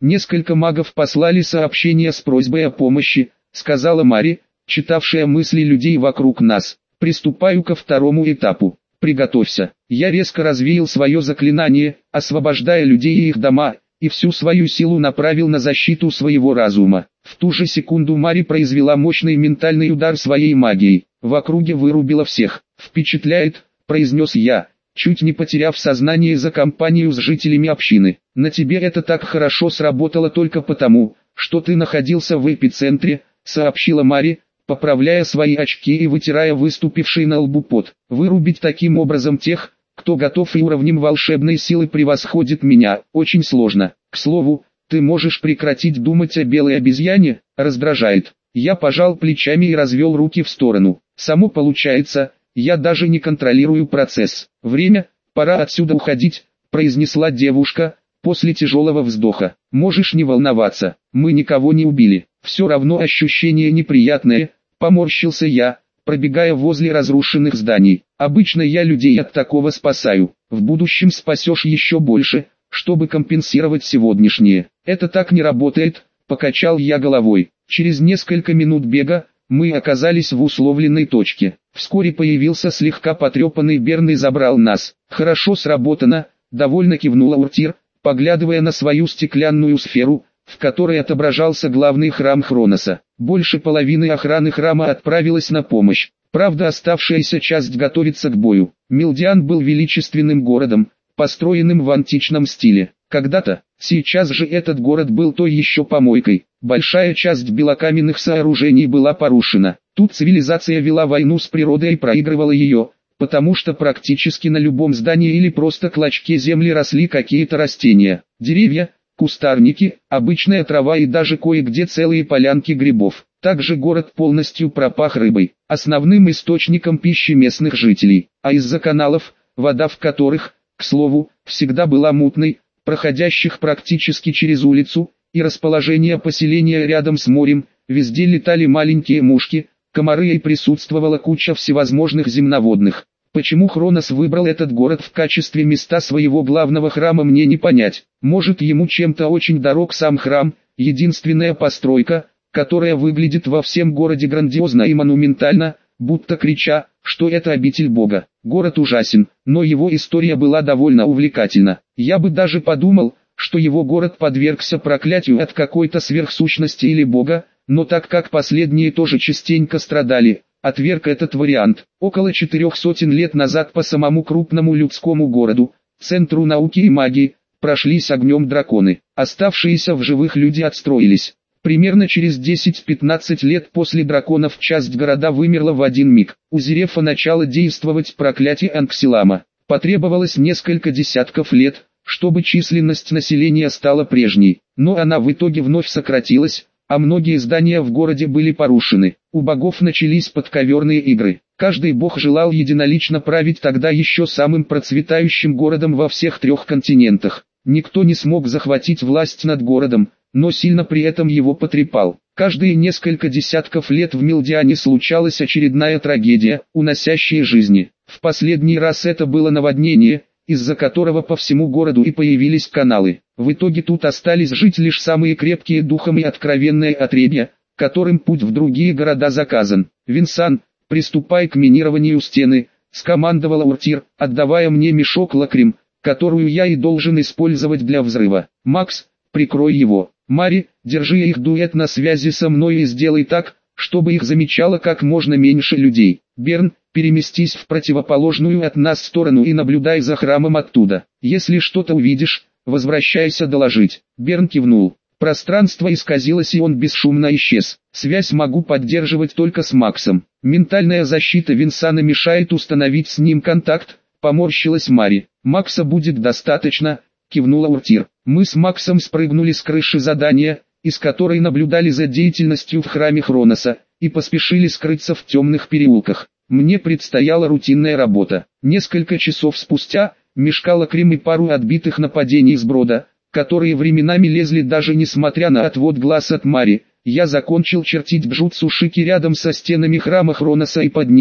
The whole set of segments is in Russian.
Несколько магов послали сообщение с просьбой о помощи, сказала Мари, читавшая мысли людей вокруг нас. Приступаю ко второму этапу. Приготовься. Я резко развеял свое заклинание, освобождая людей и их дома, и всю свою силу направил на защиту своего разума. В ту же секунду Мари произвела мощный ментальный удар своей магией. В округе вырубила всех. «Впечатляет», — произнес я, чуть не потеряв сознание за компанию с жителями общины. «На тебе это так хорошо сработало только потому, что ты находился в эпицентре», — сообщила Мари, поправляя свои очки и вытирая выступивший на лбу пот. «Вырубить таким образом тех, кто готов и уровнем волшебной силы превосходит меня, очень сложно. К слову, ты можешь прекратить думать о белой обезьяне?» «Раздражает». Я пожал плечами и развел руки в сторону. «Само получается, я даже не контролирую процесс. Время, пора отсюда уходить», — произнесла девушка, после тяжелого вздоха. «Можешь не волноваться, мы никого не убили. Все равно ощущение неприятное», — поморщился я, пробегая возле разрушенных зданий. «Обычно я людей от такого спасаю. В будущем спасешь еще больше, чтобы компенсировать сегодняшнее». «Это так не работает», — покачал я головой. Через несколько минут бега, мы оказались в условленной точке. Вскоре появился слегка потрепанный Берн и забрал нас. «Хорошо сработано», — довольно кивнула Уртир, поглядывая на свою стеклянную сферу, в которой отображался главный храм Хроноса. Больше половины охраны храма отправилась на помощь. Правда, оставшаяся часть готовится к бою. Милдиан был величественным городом, построенным в античном стиле. Когда-то, сейчас же этот город был той еще помойкой. Большая часть белокаменных сооружений была порушена. Тут цивилизация вела войну с природой и проигрывала ее, потому что практически на любом здании или просто клочке земли росли какие-то растения. Деревья, кустарники, обычная трава и даже кое-где целые полянки грибов. Также город полностью пропах рыбой, основным источником пищи местных жителей. А из-за каналов, вода в которых, к слову, всегда была мутной, проходящих практически через улицу, и расположение поселения рядом с морем, везде летали маленькие мушки, комары и присутствовала куча всевозможных земноводных. Почему Хронос выбрал этот город в качестве места своего главного храма, мне не понять. Может, ему чем-то очень дорог сам храм, единственная постройка, которая выглядит во всем городе грандиозно и монументально, будто крича, что это обитель Бога. Город ужасен, но его история была довольно увлекательна. Я бы даже подумал, что его город подвергся проклятию от какой-то сверхсущности или Бога, но так как последние тоже частенько страдали, отверг этот вариант. Около 400 лет назад по самому крупному людскому городу, центру науки и магии, прошлись огнем драконы. Оставшиеся в живых люди отстроились. Примерно через 10-15 лет после драконов часть города вымерла в один миг. Узрев начало действовать проклятие Анксилама, потребовалось несколько десятков лет, чтобы численность населения стала прежней, но она в итоге вновь сократилась, а многие здания в городе были порушены. У богов начались подковерные игры. Каждый бог желал единолично править тогда еще самым процветающим городом во всех 3 континентах. Никто не смог захватить власть над городом, но сильно при этом его потрепал. Каждые несколько десятков лет в Милдиане случалась очередная трагедия, уносящая жизни. В последний раз это было наводнение, из-за которого по всему городу и появились каналы. В итоге тут остались жить лишь самые крепкие духом и откровенные отребья, которым путь в другие города заказан. «Винсан, приступай к минированию стены», — скомандовала Уртир, отдавая мне мешок лакрим, которую я и должен использовать для взрыва. «Макс, прикрой его. Мари, держи их дуэт на связи со мной и сделай так, чтобы их замечало как можно меньше людей. Берн, переместись в противоположную от нас сторону и наблюдай за храмом оттуда. Если что-то увидишь, возвращайся доложить». Берн кивнул. Пространство исказилось и он бесшумно исчез. Связь могу поддерживать только с Максом. Ментальная защита Винсана мешает установить с ним контакт, поморщилась Мари. «Макса будет достаточно», кивнула Уртир. Мы с Максом спрыгнули с крыши задания, из которой наблюдали за деятельностью в храме Хроноса, и поспешили скрыться в темных переулках. Мне предстояла рутинная работа. Несколько часов спустя, мешкала Крим и пару отбитых нападений с брода, которые временами лезли даже несмотря на отвод глаз от Мари. Я закончил чертить бжутсу Шики рядом со стенами храма Хроноса и под ним,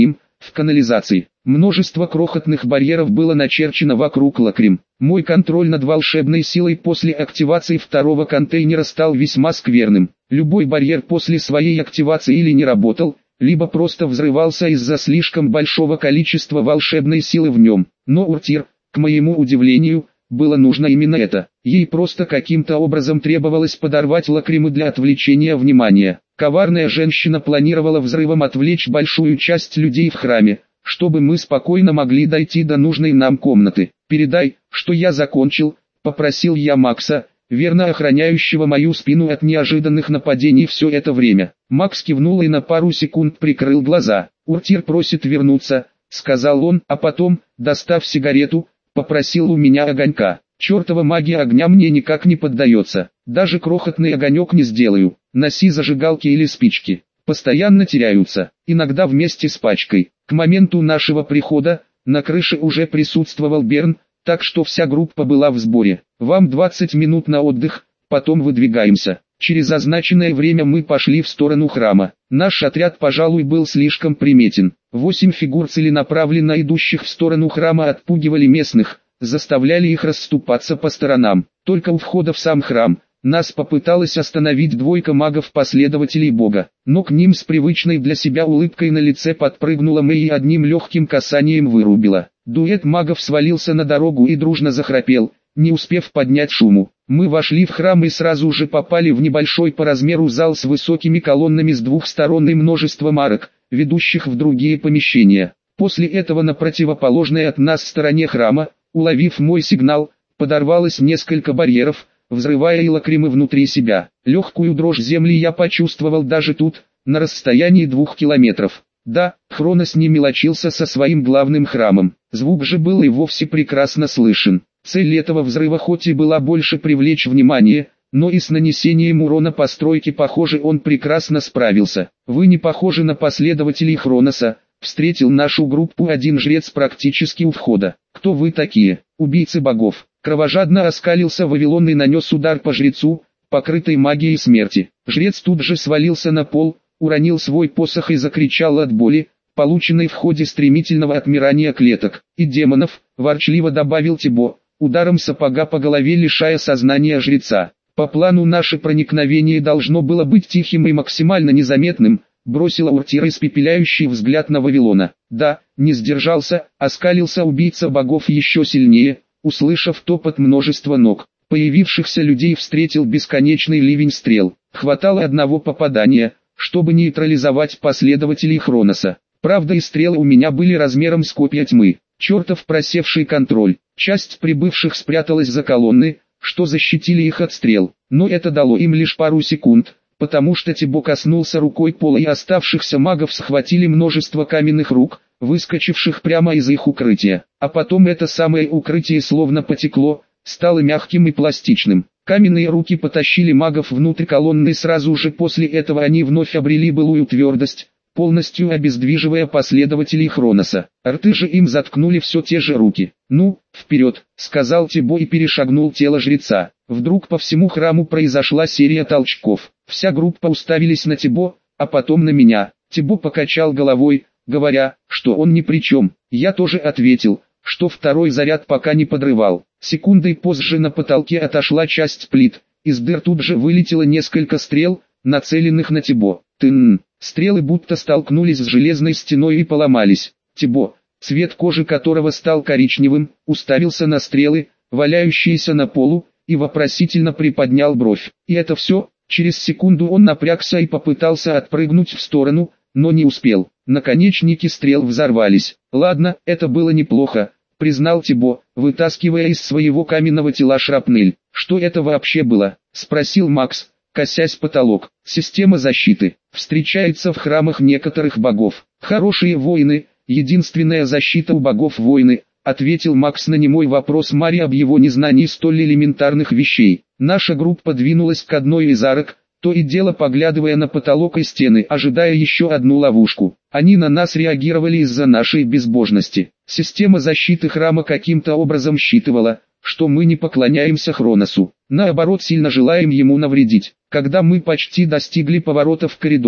в канализации. Множество крохотных барьеров было начерчено вокруг Лакрим. Мой контроль над волшебной силой после активации второго контейнера стал весьма скверным. Любой барьер после своей активации или не работал, либо просто взрывался из-за слишком большого количества волшебной силы в нем. Но Уртир, к моему удивлению, было нужно именно это. Ей просто каким-то образом требовалось подорвать Лакримы для отвлечения внимания. Коварная женщина планировала взрывом отвлечь большую часть людей в храме, чтобы мы спокойно могли дойти до нужной нам комнаты. «Передай, что я закончил», — попросил я Макса, верно охраняющего мою спину от неожиданных нападений все это время. Макс кивнул и на пару секунд прикрыл глаза. «Уртир просит вернуться», — сказал он, а потом, достав сигарету, попросил у меня огонька. «Чертова магия огня мне никак не поддается. Даже крохотный огонек не сделаю. Носи зажигалки или спички. Постоянно теряются, иногда вместе с пачкой». К моменту нашего прихода, на крыше уже присутствовал Берн, так что вся группа была в сборе. «Вам 20 минут на отдых, потом выдвигаемся». Через означенное время мы пошли в сторону храма. Наш отряд, пожалуй, был слишком приметен. 8 фигур целенаправленно идущих в сторону храма отпугивали местных, заставляли их расступаться по сторонам. Только у входа в сам храм нас попыталась остановить двойка магов-последователей Бога, но к ним с привычной для себя улыбкой на лице подпрыгнула Мэй и одним легким касанием вырубила. Дуэт магов свалился на дорогу и дружно захрапел, не успев поднять шуму. Мы вошли в храм и сразу же попали в небольшой по размеру зал с высокими колоннами с двух сторон и множеством арок, ведущих в другие помещения. После этого на противоположной от нас стороне храма, уловив мой сигнал, подорвалось несколько барьеров, взрывая и Лакримы внутри себя. Легкую дрожь земли я почувствовал даже тут, на расстоянии 2 километров. Да, Хронос не мелочился со своим главным храмом, звук же был и вовсе прекрасно слышен. Цель этого взрыва хоть и была больше привлечь внимание, но и с нанесением урона постройки, похоже, он прекрасно справился. «Вы не похожи на последователей Хроноса», — встретил нашу группу один жрец практически у входа. «Кто вы такие? Убийцы богов?» Кровожадно оскалился Вавилон и нанес удар по жрецу, покрытой магией смерти. Жрец тут же свалился на пол, уронил свой посох и закричал от боли, полученной в ходе стремительного отмирания клеток и демонов, ворчливо добавил Тибо, ударом сапога по голове лишая сознания жреца. «По плану наше проникновение должно было быть тихим и максимально незаметным», бросила Уртир испепеляющий взгляд на Вавилона. «Да», не сдержался, оскалился убийца богов еще сильнее, услышав топот множества ног. Появившихся людей встретил бесконечный ливень стрел. Хватало одного попадания, чтобы нейтрализовать последователей Хроноса. Правда, и стрелы у меня были размером с копья тьмы. Чертов просевший контроль. Часть прибывших спряталась за колонны, что защитили их от стрел. Но это дало им лишь пару секунд, потому что Тибо коснулся рукой пола и оставшихся магов схватили множество каменных рук, выскочивших прямо из их укрытия. А потом это самое укрытие словно потекло, стало мягким и пластичным. Каменные руки потащили магов внутрь колонны, и сразу же после этого они вновь обрели былую твердость, полностью обездвиживая последователей Хроноса. Рты же им заткнули все те же руки. «Ну, вперед», — сказал Тибо и перешагнул тело жреца. Вдруг по всему храму произошла серия толчков. Вся группа уставились на Тибо, а потом на меня. Тибо покачал головой, говоря, что он ни при чем. Я тоже ответил, что второй заряд пока не подрывал. Секундой позже на потолке отошла часть плит, из дыр тут же вылетело несколько стрел, нацеленных на Тибо. Тын. Стрелы будто столкнулись с железной стеной и поломались. Тибо, цвет кожи которого стал коричневым, уставился на стрелы, валяющиеся на полу, и вопросительно приподнял бровь. И это все. Через секунду он напрягся и попытался отпрыгнуть в сторону, но не успел. Наконечники стрел взорвались. «Ладно, это было неплохо», — признал Тибо, вытаскивая из своего каменного тела шрапнель. «Что это вообще было?» — спросил Макс, косясь в потолок. «Система защиты. Встречается в храмах некоторых богов. Хорошие воины, единственная защита у богов воины», — ответил Макс на немой вопрос Мари об его незнании столь элементарных вещей. Наша группа двинулась к одной из арок, то и дело поглядывая на потолок и стены, ожидая еще одну ловушку. Они на нас реагировали из-за нашей безбожности. Система защиты храма каким-то образом считывала, что мы не поклоняемся Хроносу, наоборот сильно желаем ему навредить. Когда мы почти достигли поворота в коридоре,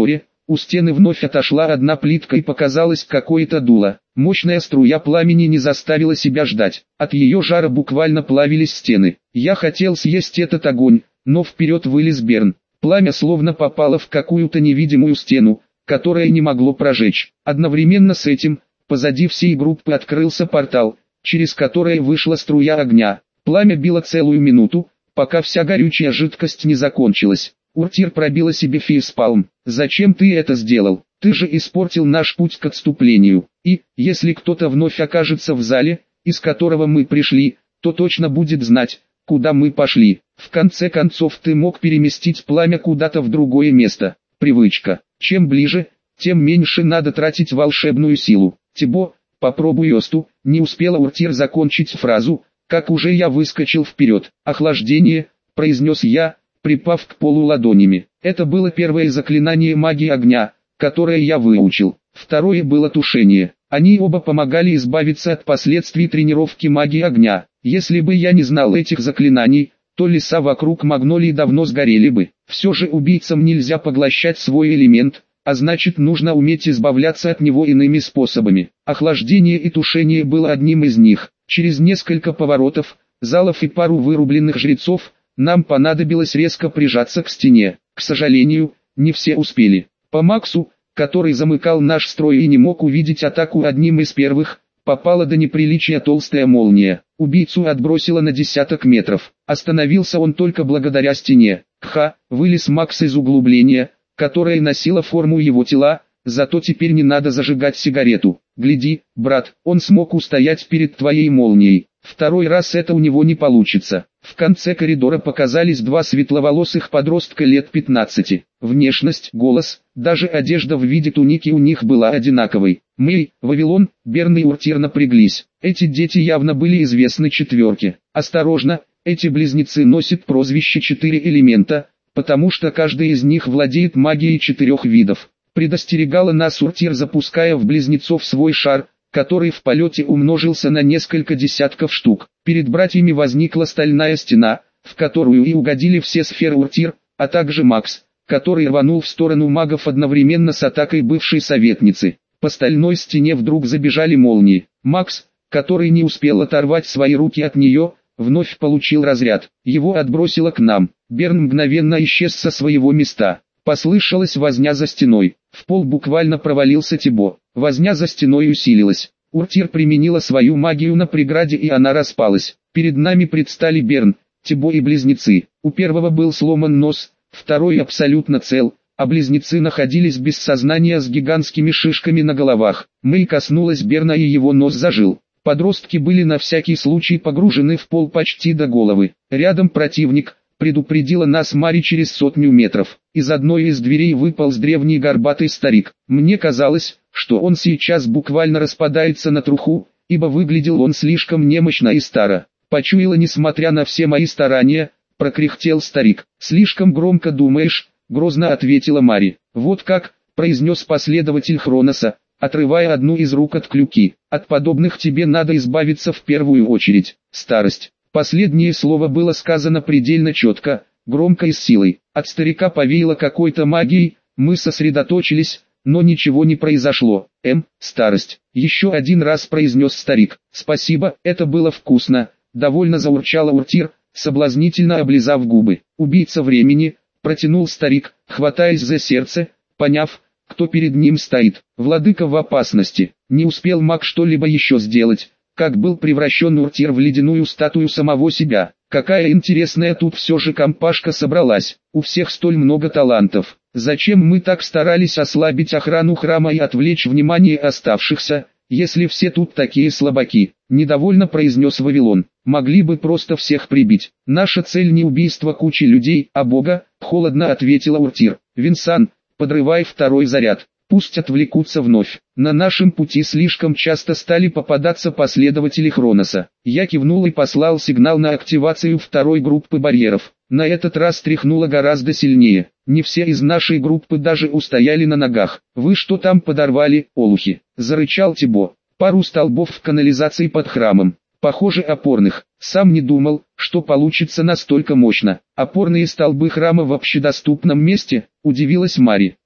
У стены вновь отошла одна плитка и показалось какое-то дуло. Мощная струя пламени не заставила себя ждать. От ее жара буквально плавились стены. Я хотел съесть этот огонь, но вперед вылез Берн. Пламя словно попало в какую-то невидимую стену, которая не могло прожечь. Одновременно с этим, позади всей группы открылся портал, через который вышла струя огня. Пламя било целую минуту, пока вся горючая жидкость не закончилась. Уртир пробила себе фейспалм. «Зачем ты это сделал? Ты же испортил наш путь к отступлению. И, если кто-то вновь окажется в зале, из которого мы пришли, то точно будет знать, куда мы пошли. В конце концов ты мог переместить пламя куда-то в другое место. Привычка. Чем ближе, тем меньше надо тратить волшебную силу. Тибо, попробуй Осту». Не успела Уртир закончить фразу, как уже я выскочил вперед. «Охлаждение», — произнес я, припав к полу ладонями. Это было первое заклинание магии огня, которое я выучил. Второе было тушение. Они оба помогали избавиться от последствий тренировки магии огня. Если бы я не знал этих заклинаний, то леса вокруг Магнолии давно сгорели бы. Все же убийцам нельзя поглощать свой элемент, а значит нужно уметь избавляться от него иными способами. Охлаждение и тушение было одним из них. Через несколько поворотов, залов и пару вырубленных жрецов, нам понадобилось резко прижаться к стене. К сожалению, не все успели. По Максу, который замыкал наш строй и не мог увидеть атаку одним из первых, попала до неприличия толстая молния. Убийцу отбросило на десяток метров. Остановился он только благодаря стене. Кха, вылез Макс из углубления, которое носило форму его тела, зато теперь не надо зажигать сигарету. Гляди, брат, он смог устоять перед твоей молнией. Второй раз это у него не получится. В конце коридора показались два светловолосых подростка лет 15. Внешность, голос, даже одежда в виде туники у них была одинаковой. Мэй, Вавилон, Берн и Уртир напряглись. Эти дети явно были известны четверке. Осторожно, эти близнецы носят прозвище «Четыре элемента», потому что каждый из них владеет магией 4 видов. Предостерегала нас Уртир, запуская в близнецов свой шар, который в полете умножился на несколько десятков штук. Перед братьями возникла стальная стена, в которую и угодили все сферы Уртир, а также Макс, который рванул в сторону магов одновременно с атакой бывшей советницы. По стальной стене вдруг забежали молнии. Макс, который не успел оторвать свои руки от нее, вновь получил разряд. Его отбросило к нам. Берн мгновенно исчез со своего места. Послышалась возня за стеной. В пол буквально провалился Тибо. Возня за стеной усилилась. Уртир применила свою магию на преграде, и она распалась. Перед нами предстали Берн, Тибо и близнецы. У первого был сломан нос, второй абсолютно цел, а близнецы находились без сознания с гигантскими шишками на головах. Мэй коснулась Берна, и его нос зажил. Подростки были на всякий случай погружены в пол почти до головы. Рядом противник, предупредила нас Мари через 100 метров. Из одной из дверей выполз древний горбатый старик. Мне казалось, что он сейчас буквально распадается на труху, ибо выглядел он слишком немощно и старо. «Почуяла, несмотря на все мои старания», — прокряхтел старик. «Слишком громко думаешь», — грозно ответила Мари. «Вот как», — произнес последователь Хроноса, отрывая одну из рук от клюки. «От подобных тебе надо избавиться в первую очередь. Старость». Последнее слово было сказано предельно четко, громко и с силой. От старика повеяло какой-то магией, мы сосредоточились, но ничего не произошло. Старость. Еще один раз произнес старик. «Спасибо, это было вкусно», — довольно заурчала Уртир, соблазнительно облизав губы. «Убийца времени», — протянул старик, хватаясь за сердце, поняв, кто перед ним стоит. Владыка в опасности. Не успел маг что-либо еще сделать, как был превращен Уртир в ледяную статую самого себя. Какая интересная тут все же компашка собралась. У всех столь много талантов. Зачем мы так старались ослабить охрану храма и отвлечь внимание оставшихся, если все тут такие слабаки? Недовольно произнес Вавилон. Могли бы просто всех прибить. Наша цель не убийство кучи людей, а Бога, холодно ответила Уртир. Винсан, подрывай второй заряд. Пусть отвлекутся вновь. На нашем пути слишком часто стали попадаться последователи Хроноса. Я кивнул и послал сигнал на активацию второй группы барьеров. На этот раз тряхнуло гораздо сильнее. Не все из нашей группы даже устояли на ногах. «Вы что там подорвали, олухи?» — зарычал Тибо. «Пару столбов в канализации под храмом. Похоже, опорных. Сам не думал, что получится настолько мощно. Опорные столбы храма в общедоступном месте?» — удивилась Мари.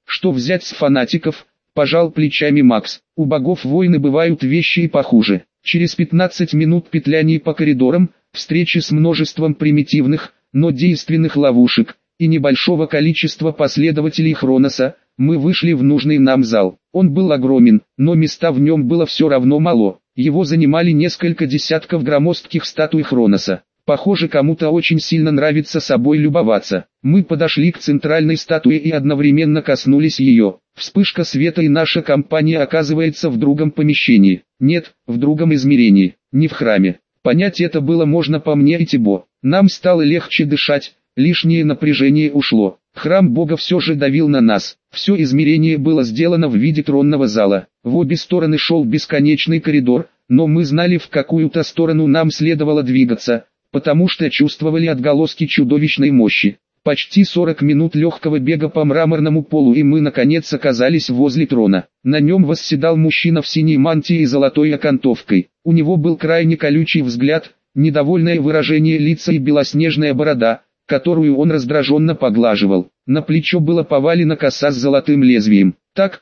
Что взять с фанатиков? Пожал плечами Макс. У богов войны бывают вещи и похуже. Через 15 минут петляний по коридорам, встречи с множеством примитивных, но действенных ловушек, и небольшого количества последователей Хроноса, мы вышли в нужный нам зал. Он был огромен, но места в нем было все равно мало. Его занимали несколько десятков громоздких статуй Хроноса. Похоже, кому-то очень сильно нравится собой любоваться. Мы подошли к центральной статуе и одновременно коснулись ее. Вспышка света, и наша компания оказывается в другом помещении. Нет, в другом измерении, не в храме. Понять это было можно по мне и Тибо. Нам стало легче дышать, лишнее напряжение ушло. Храм Бога все же давил на нас. Все измерение было сделано в виде тронного зала. В обе стороны шел бесконечный коридор, но мы знали, в какую-то сторону нам следовало двигаться, потому что чувствовали отголоски чудовищной мощи. Почти 40 минут легкого бега по мраморному полу, и мы наконец оказались возле трона. На нем восседал мужчина в синей мантии и золотой окантовкой. У него был крайне колючий взгляд, недовольное выражение лица и белоснежная борода, которую он раздраженно поглаживал. На плечо было повалена коса с золотым лезвием. Так,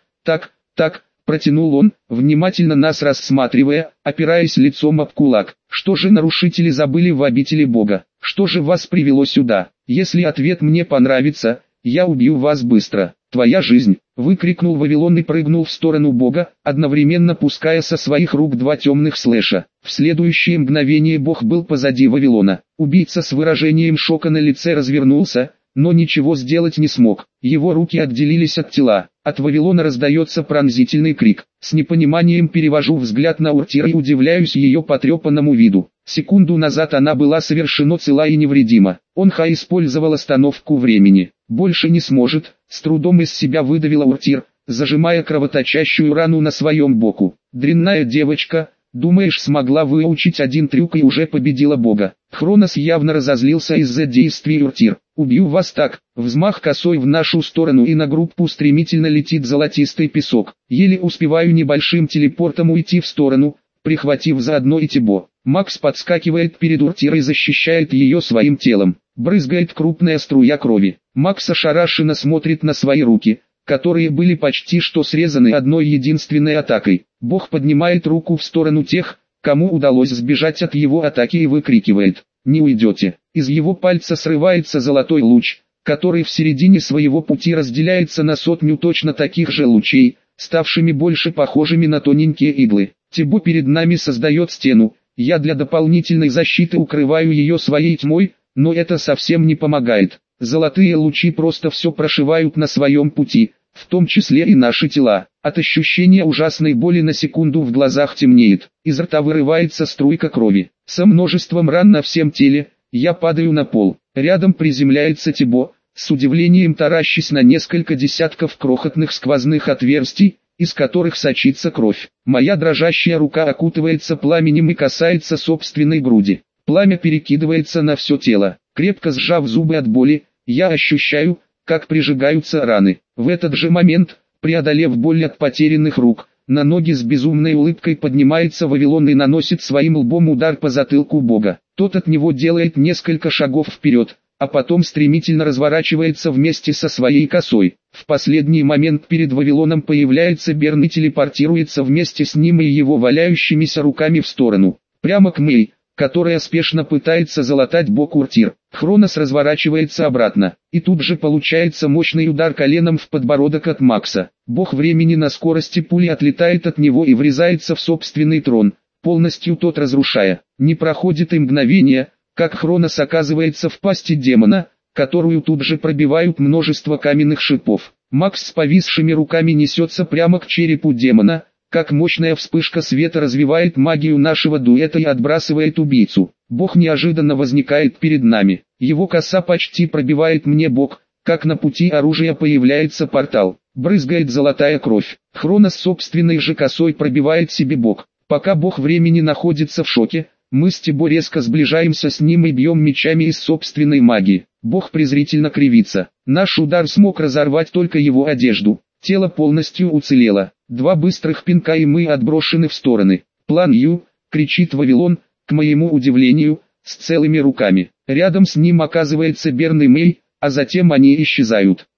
протянул он, внимательно нас рассматривая, опираясь лицом об кулак. Что же нарушители забыли в обители Бога? Что же вас привело сюда? Если ответ мне понравится, я убью вас быстро. Твоя жизнь, выкрикнул Вавилон и прыгнул в сторону Бога, одновременно пуская со своих рук два темных слэша. В следующее мгновение Бог был позади Вавилона. Убийца с выражением шока на лице развернулся, но ничего сделать не смог. Его руки отделились от тела. От Вавилона раздается пронзительный крик. С непониманием перевожу взгляд на Уртир и удивляюсь ее потрепанному виду. Секунду назад она была совершенно цела и невредима. Онха использовал остановку времени. Больше не сможет, с трудом из себя выдавила Уртир, зажимая кровоточащую рану на своем боку. Дрянная девочка, думаешь, смогла выучить один трюк и уже победила Бога? Хронос явно разозлился из-за действий Уртир. Убью вас так. Взмах косой в нашу сторону, и на группу стремительно летит золотистый песок. Еле успеваю небольшим телепортом уйти в сторону, прихватив заодно и Тибо. Макс подскакивает перед Уртир и защищает ее своим телом. Брызгает крупная струя крови. Макс ошарашенно смотрит на свои руки, которые были почти что срезаны одной единственной атакой. Бог поднимает руку в сторону тех, кому удалось сбежать от его атаки, и выкрикивает: «Не уйдете!». Из его пальца срывается золотой луч, который в середине своего пути разделяется на сотню точно таких же лучей, ставшими больше похожими на тоненькие иглы. Тибо перед нами создает стену, я для дополнительной защиты укрываю ее своей тьмой, но это совсем не помогает. Золотые лучи просто все прошивают на своем пути, в том числе и наши тела. От ощущения ужасной боли на секунду в глазах темнеет, из рта вырывается струйка крови. Со множеством ран на всем теле, я падаю на пол. Рядом приземляется Тибо, с удивлением таращась на несколько десятков крохотных сквозных отверстий, из которых сочится кровь. Моя дрожащая рука окутывается пламенем и касается собственной груди. Пламя перекидывается на все тело. Крепко сжав зубы от боли, я ощущаю, как прижигаются раны. В этот же момент, преодолев боль от потерянных рук, на ноги с безумной улыбкой поднимается Вавилон и наносит своим лбом удар по затылку Бога. Тот от него делает несколько шагов вперед, а потом стремительно разворачивается вместе со своей косой. В последний момент перед Вавилоном появляется Берн и телепортируется вместе с ним и его валяющимися руками в сторону, прямо к Мэй, которая спешно пытается залатать бок Уртир. Хронос разворачивается обратно, и тут же получается мощный удар коленом в подбородок от Макса. Бог времени на скорости пули отлетает от него и врезается в собственный трон, полностью тот разрушая. Не проходит и мгновение, как Хронос оказывается в пасти демона, которую тут же пробивают множество каменных шипов. Макс с повисшими руками несется прямо к черепу демона, как мощная вспышка света развивает магию нашего дуэта и отбрасывает убийцу. Бог неожиданно возникает перед нами. Его коса почти пробивает мне бок, как на пути оружия появляется портал. Брызгает золотая кровь. Хронос собственной же косой пробивает себе бок. Пока Бог времени находится в шоке, мы с Тибо резко сближаемся с ним и бьем мечами из собственной магии. Бог презрительно кривится. Наш удар смог разорвать только его одежду. Тело полностью уцелело. Два быстрых пинка и мы отброшены в стороны. «План Ю!» — кричит Вавилон, к моему удивлению, с целыми руками. Рядом с ним оказывается Берн и Мэй, а затем они исчезают.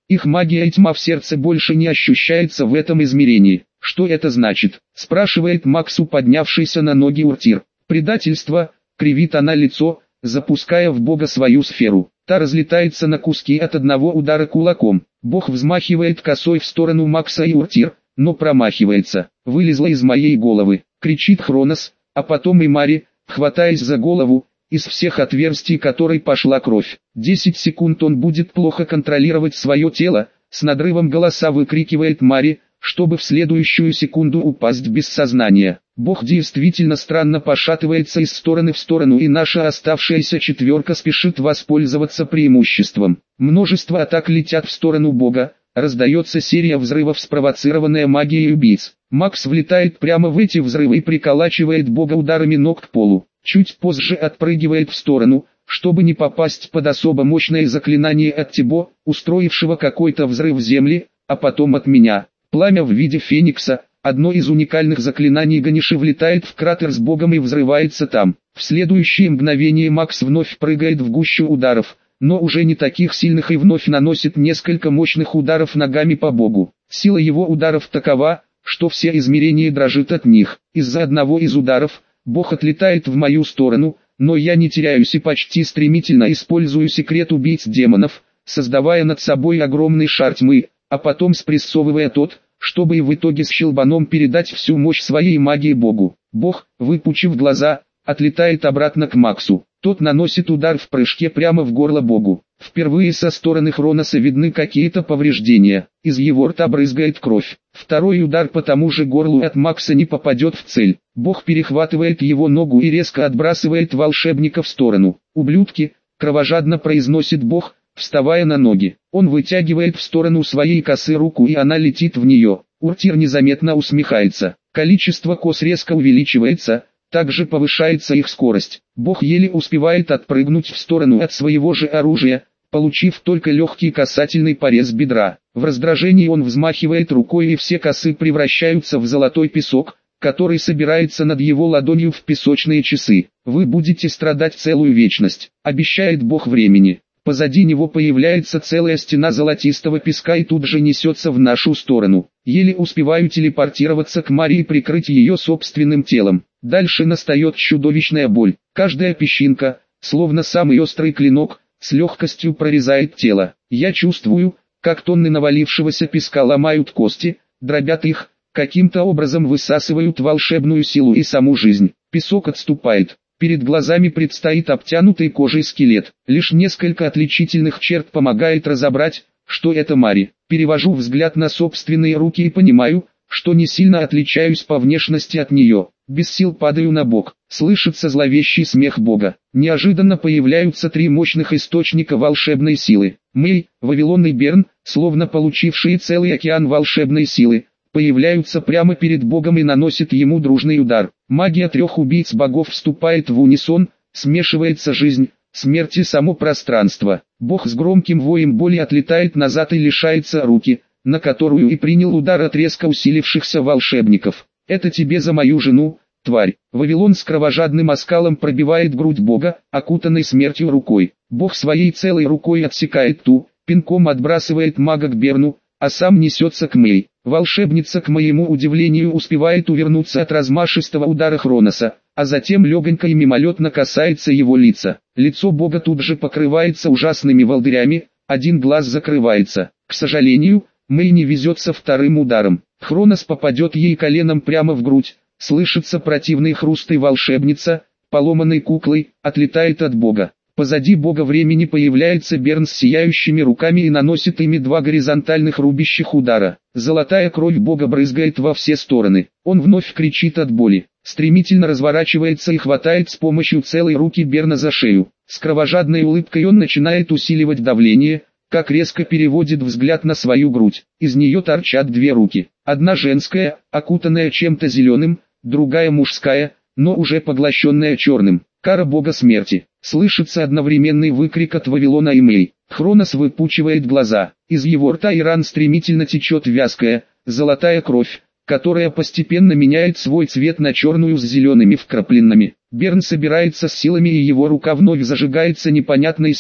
Их магия и тьма в сердце больше не ощущается в этом измерении. Что это значит? Спрашивает Максу поднявшийся на ноги Уртир. Предательство, кривит она лицо, запуская в Бога свою сферу. Та разлетается на куски от одного удара кулаком. Бог взмахивает косой в сторону Макса и Уртир, но промахивается. Вылезла из моей головы, кричит Хронос, а потом и Мари, хватаясь за голову, из всех отверстий которой пошла кровь. 10 секунд он будет плохо контролировать свое тело, с надрывом голоса выкрикивает Мари, чтобы в следующую секунду упасть без сознания. Бог действительно странно пошатывается из стороны в сторону, и наша оставшаяся четверка спешит воспользоваться преимуществом. Множество атак летят в сторону Бога, раздается серия взрывов, спровоцированная магией убийц. Макс влетает прямо в эти взрывы и приколачивает Бога ударами ног к полу. Чуть позже отпрыгивает в сторону, чтобы не попасть под особо мощное заклинание от Тибо, устроившего какой-то взрыв земли, а потом от меня. Пламя в виде феникса, одно из уникальных заклинаний Ганеши, влетает в кратер с Богом и взрывается там. В следующее мгновение Макс вновь прыгает в гущу ударов, но уже не таких сильных, и вновь наносит несколько мощных ударов ногами по Богу. Сила его ударов такова, что все измерения дрожит от них. Из-за одного из ударов Бог отлетает в мою сторону, но я не теряюсь и почти стремительно использую секрет убийц демонов, создавая над собой огромный шар тьмы, а потом спрессовывая тот, чтобы и в итоге с щелбаном передать всю мощь своей магии Богу. Бог, выпучив глаза, отлетает обратно к Максу. Тот наносит удар в прыжке прямо в горло Богу. Впервые со стороны Хроноса видны какие-то повреждения. Из его рта брызгает кровь. Второй удар по тому же горлу от Макса не попадет в цель. Бог перехватывает его ногу и резко отбрасывает волшебника в сторону. «Ублюдки!» — кровожадно произносит Бог, вставая на ноги. Он вытягивает в сторону своей косы руку, и она летит в нее. Уртир незаметно усмехается. Количество кос резко увеличивается, также повышается их скорость. Бог еле успевает отпрыгнуть в сторону от своего же оружия, получив только легкий касательный порез бедра. В раздражении он взмахивает рукой, и все косы превращаются в золотой песок, который собирается над его ладонью в песочные часы. «Вы будете страдать целую вечность», — обещает Бог времени. Позади него появляется целая стена золотистого песка и тут же несется в нашу сторону. Еле успеваю телепортироваться к Мари и прикрыть ее собственным телом. Дальше настает чудовищная боль. Каждая песчинка, словно самый острый клинок, с легкостью прорезает тело. Я чувствую, как тонны навалившегося песка ломают кости, дробят их, каким-то образом высасывают волшебную силу и саму жизнь. Песок отступает. Перед глазами предстоит обтянутый кожей скелет. Лишь несколько отличительных черт помогает разобрать, что это Мари. Перевожу взгляд на собственные руки и понимаю, что не сильно отличаюсь по внешности от нее. Без сил падаю на бок. Слышится зловещий смех Бога. Неожиданно появляются три мощных источника волшебной силы. Мэй, Вавилон и Берн, словно получившие целый океан волшебной силы, появляются прямо перед Богом и наносят ему дружный удар. Магия трех убийц богов вступает в унисон, смешивается жизнь, смерть и само пространство. Бог с громким воем боли отлетает назад и лишается руки, на которую и принял удар от резко усилившихся волшебников. «Это тебе за мою жену, тварь!» Вавилон с кровожадным оскалом пробивает грудь Бога, окутанной смертью рукой. Бог своей целой рукой отсекает ту, пинком отбрасывает мага к Берну, а сам несется к Мэй. Волшебница, к моему удивлению, успевает увернуться от размашистого удара Хроноса, а затем легонько и мимолетно касается его лица. Лицо Бога тут же покрывается ужасными волдырями, один глаз закрывается. К сожалению, Мэй не везет со вторым ударом. Хронос попадет ей коленом прямо в грудь, слышится противный хруст, и волшебница, поломанной куклой, отлетает от Бога. Позади Бога времени появляется Берн с сияющими руками и наносит ими два горизонтальных рубящих удара. Золотая кровь Бога брызгает во все стороны. Он вновь кричит от боли, стремительно разворачивается и хватает с помощью целой руки Берна за шею. С кровожадной улыбкой он начинает усиливать давление, как резко переводит взгляд на свою грудь. Из нее торчат две руки. Одна женская, окутанная чем-то зеленым, другая мужская, но уже поглощенная черным. Кара Бога смерти. Слышится одновременный выкрик от Вавилона и Мэй. Хронос выпучивает глаза. Из его рта и ран стремительно течет вязкая, золотая кровь, которая постепенно меняет свой цвет на черную с зелеными вкраплениями. Берн собирается с силами, и его рука вновь зажигается непонятной силой.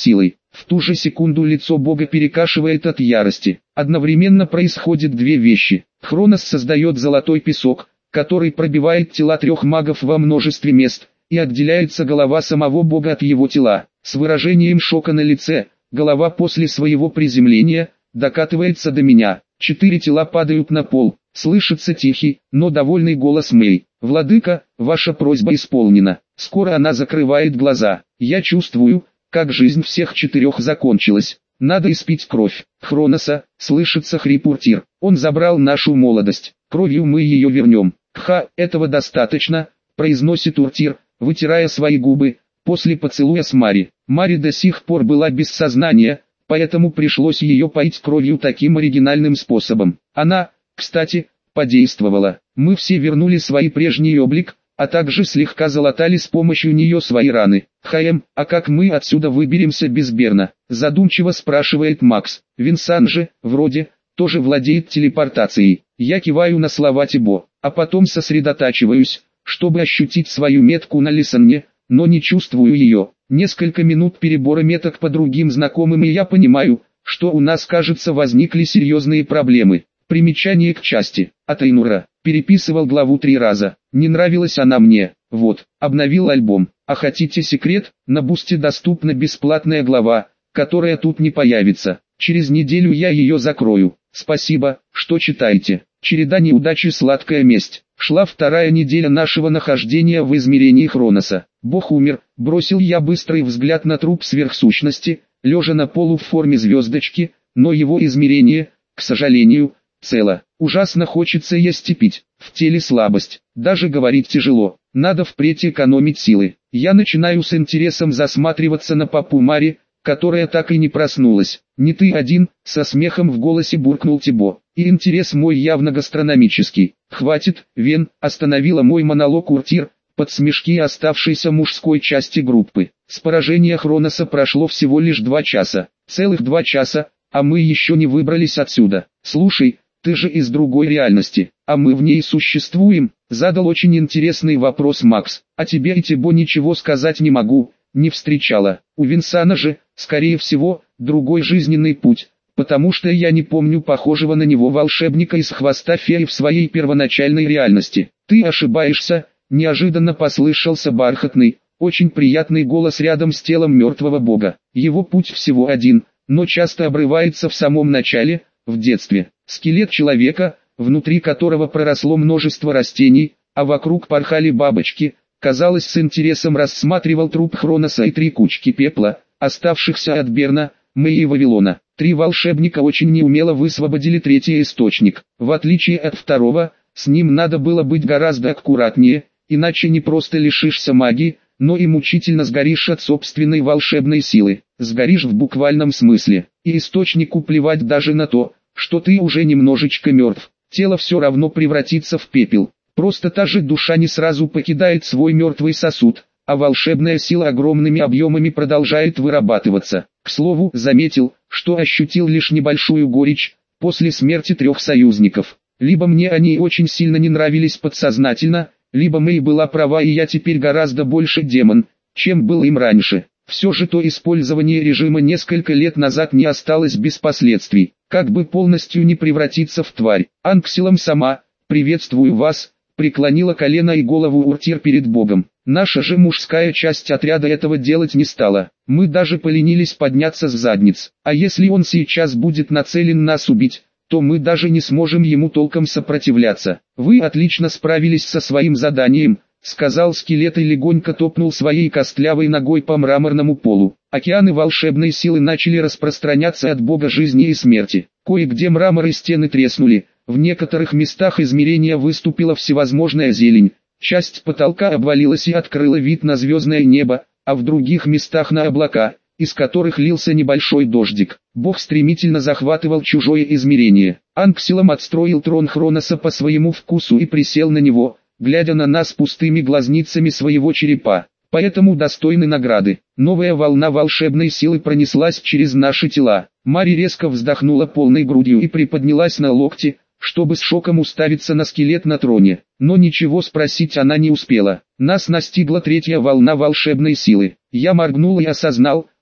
В ту же секунду лицо Бога перекашивает от ярости. Одновременно происходят две вещи. Хронос создает золотой песок, который пробивает тела трех магов во множестве мест, и отделяется голова самого Бога от его тела. С выражением шока на лице, голова после своего приземления докатывается до меня. 4 тела падают на пол. Слышится тихий, но довольный голос Мэй. «Владыка, ваша просьба исполнена». Скоро она закрывает глаза. Я чувствую, как жизнь всех 4 закончилась. Надо испить кровь Хроноса, слышится хрип Уртир. Он забрал нашу молодость. Кровью мы ее вернем. Кха, этого достаточно, произносит Уртир, вытирая свои губы, после поцелуя с Мари. Мари до сих пор была без сознания, поэтому пришлось ее поить кровью таким оригинальным способом. Она, кстати, подействовала. Мы все вернули свой прежний облик, а также слегка залатали с помощью нее свои раны. А как мы отсюда выберемся без Берна? Задумчиво спрашивает Макс. Винсан же, вроде, тоже владеет телепортацией. Я киваю на слова Тибо, а потом сосредотачиваюсь, чтобы ощутить свою метку на Лисанне, но не чувствую ее. Несколько минут перебора меток по другим знакомым, и я понимаю, что у нас, кажется, возникли серьезные проблемы. Примечание к части. От Эйнура. Переписывал главу 3 раза. Не нравилась она мне. Вот, обновил альбом. А хотите секрет? На Бусти доступна бесплатная глава, которая тут не появится. Через неделю я ее закрою. Спасибо, что читаете. Череда неудачи, сладкая месть. Шла 2-я неделя нашего нахождения в измерении Хроноса. Бог умер, бросил я быстрый взгляд на труп сверхсущности, лежа на полу в форме звездочки, но его измерение, к сожалению, цело. Ужасно хочется есть и пить, в теле слабость, даже говорить тяжело, надо впредь экономить силы. Я начинаю с интересом засматриваться на папу Мари, которая так и не проснулась. «Не ты один», — со смехом в голосе буркнул Тибо. «И интерес мой явно гастрономический». «Хватит, Вен», — остановила мой монолог Уртир, под смешки оставшейся мужской части группы. С поражения Хроноса прошло всего лишь 2 часа. Целых 2 часа, а мы еще не выбрались отсюда. «Слушай, ты же из другой реальности, а мы в ней существуем?» — задал очень интересный вопрос Макс. «А тебе и Тибо ничего сказать не могу, не встречала. У Винсана же, скорее всего, другой жизненный путь, потому что я не помню похожего на него волшебника из хвоста феи в своей первоначальной реальности». «Ты ошибаешься», — неожиданно послышался бархатный, очень приятный голос рядом с телом мертвого бога. «Его путь всего один, но часто обрывается в самом начале, в детстве. Скелет человека, внутри которого проросло множество растений, а вокруг порхали бабочки, казалось, с интересом рассматривал труп Хроноса и 3 кучки пепла, оставшихся от Берна, Мэи и Вавилона. 3 волшебника очень неумело высвободили 3-й источник. В отличие от 2-го, с ним надо было быть гораздо аккуратнее, иначе не просто лишишься магии, но и мучительно сгоришь от собственной волшебной силы. Сгоришь в буквальном смысле, и источнику плевать даже на то, что ты уже немножечко мертв. Тело все равно превратится в пепел. Просто та же душа не сразу покидает свой мертвый сосуд, а волшебная сила огромными объемами продолжает вырабатываться. К слову, заметил, что ощутил лишь небольшую горечь после смерти 3 союзников. Либо мне они очень сильно не нравились подсознательно, либо Мэй была права, и я теперь гораздо больше демон, чем был им раньше. Все же то использование режима несколько лет назад не осталось без последствий. Как бы полностью не превратиться в тварь. Анксилом сама, приветствую вас, преклонила колено и голову Уртир перед Богом. Наша же мужская часть отряда этого делать не стала. Мы даже поленились подняться с задниц. А если он сейчас будет нацелен нас убить, то мы даже не сможем ему толком сопротивляться. Вы отлично справились со своим заданием, сказал скелет и легонько топнул своей костлявой ногой по мраморному полу. Океаны волшебной силы начали распространяться от бога жизни и смерти. Кое-где мрамор и стены треснули, в некоторых местах измерения выступила всевозможная зелень. Часть потолка обвалилась и открыла вид на звездное небо, а в других местах на облака, из которых лился небольшой дождик. Бог стремительно захватывал чужое измерение. Анксилом отстроил трон Хроноса по своему вкусу и присел на него, глядя на нас пустыми глазницами своего черепа. Поэтому достойны награды. Новая волна волшебной силы пронеслась через наши тела. Мари резко вздохнула полной грудью и приподнялась на локти, чтобы с шоком уставиться на скелет на троне. Но ничего спросить она не успела. Нас настигла 3-я волна волшебной силы. Я моргнул и осознал,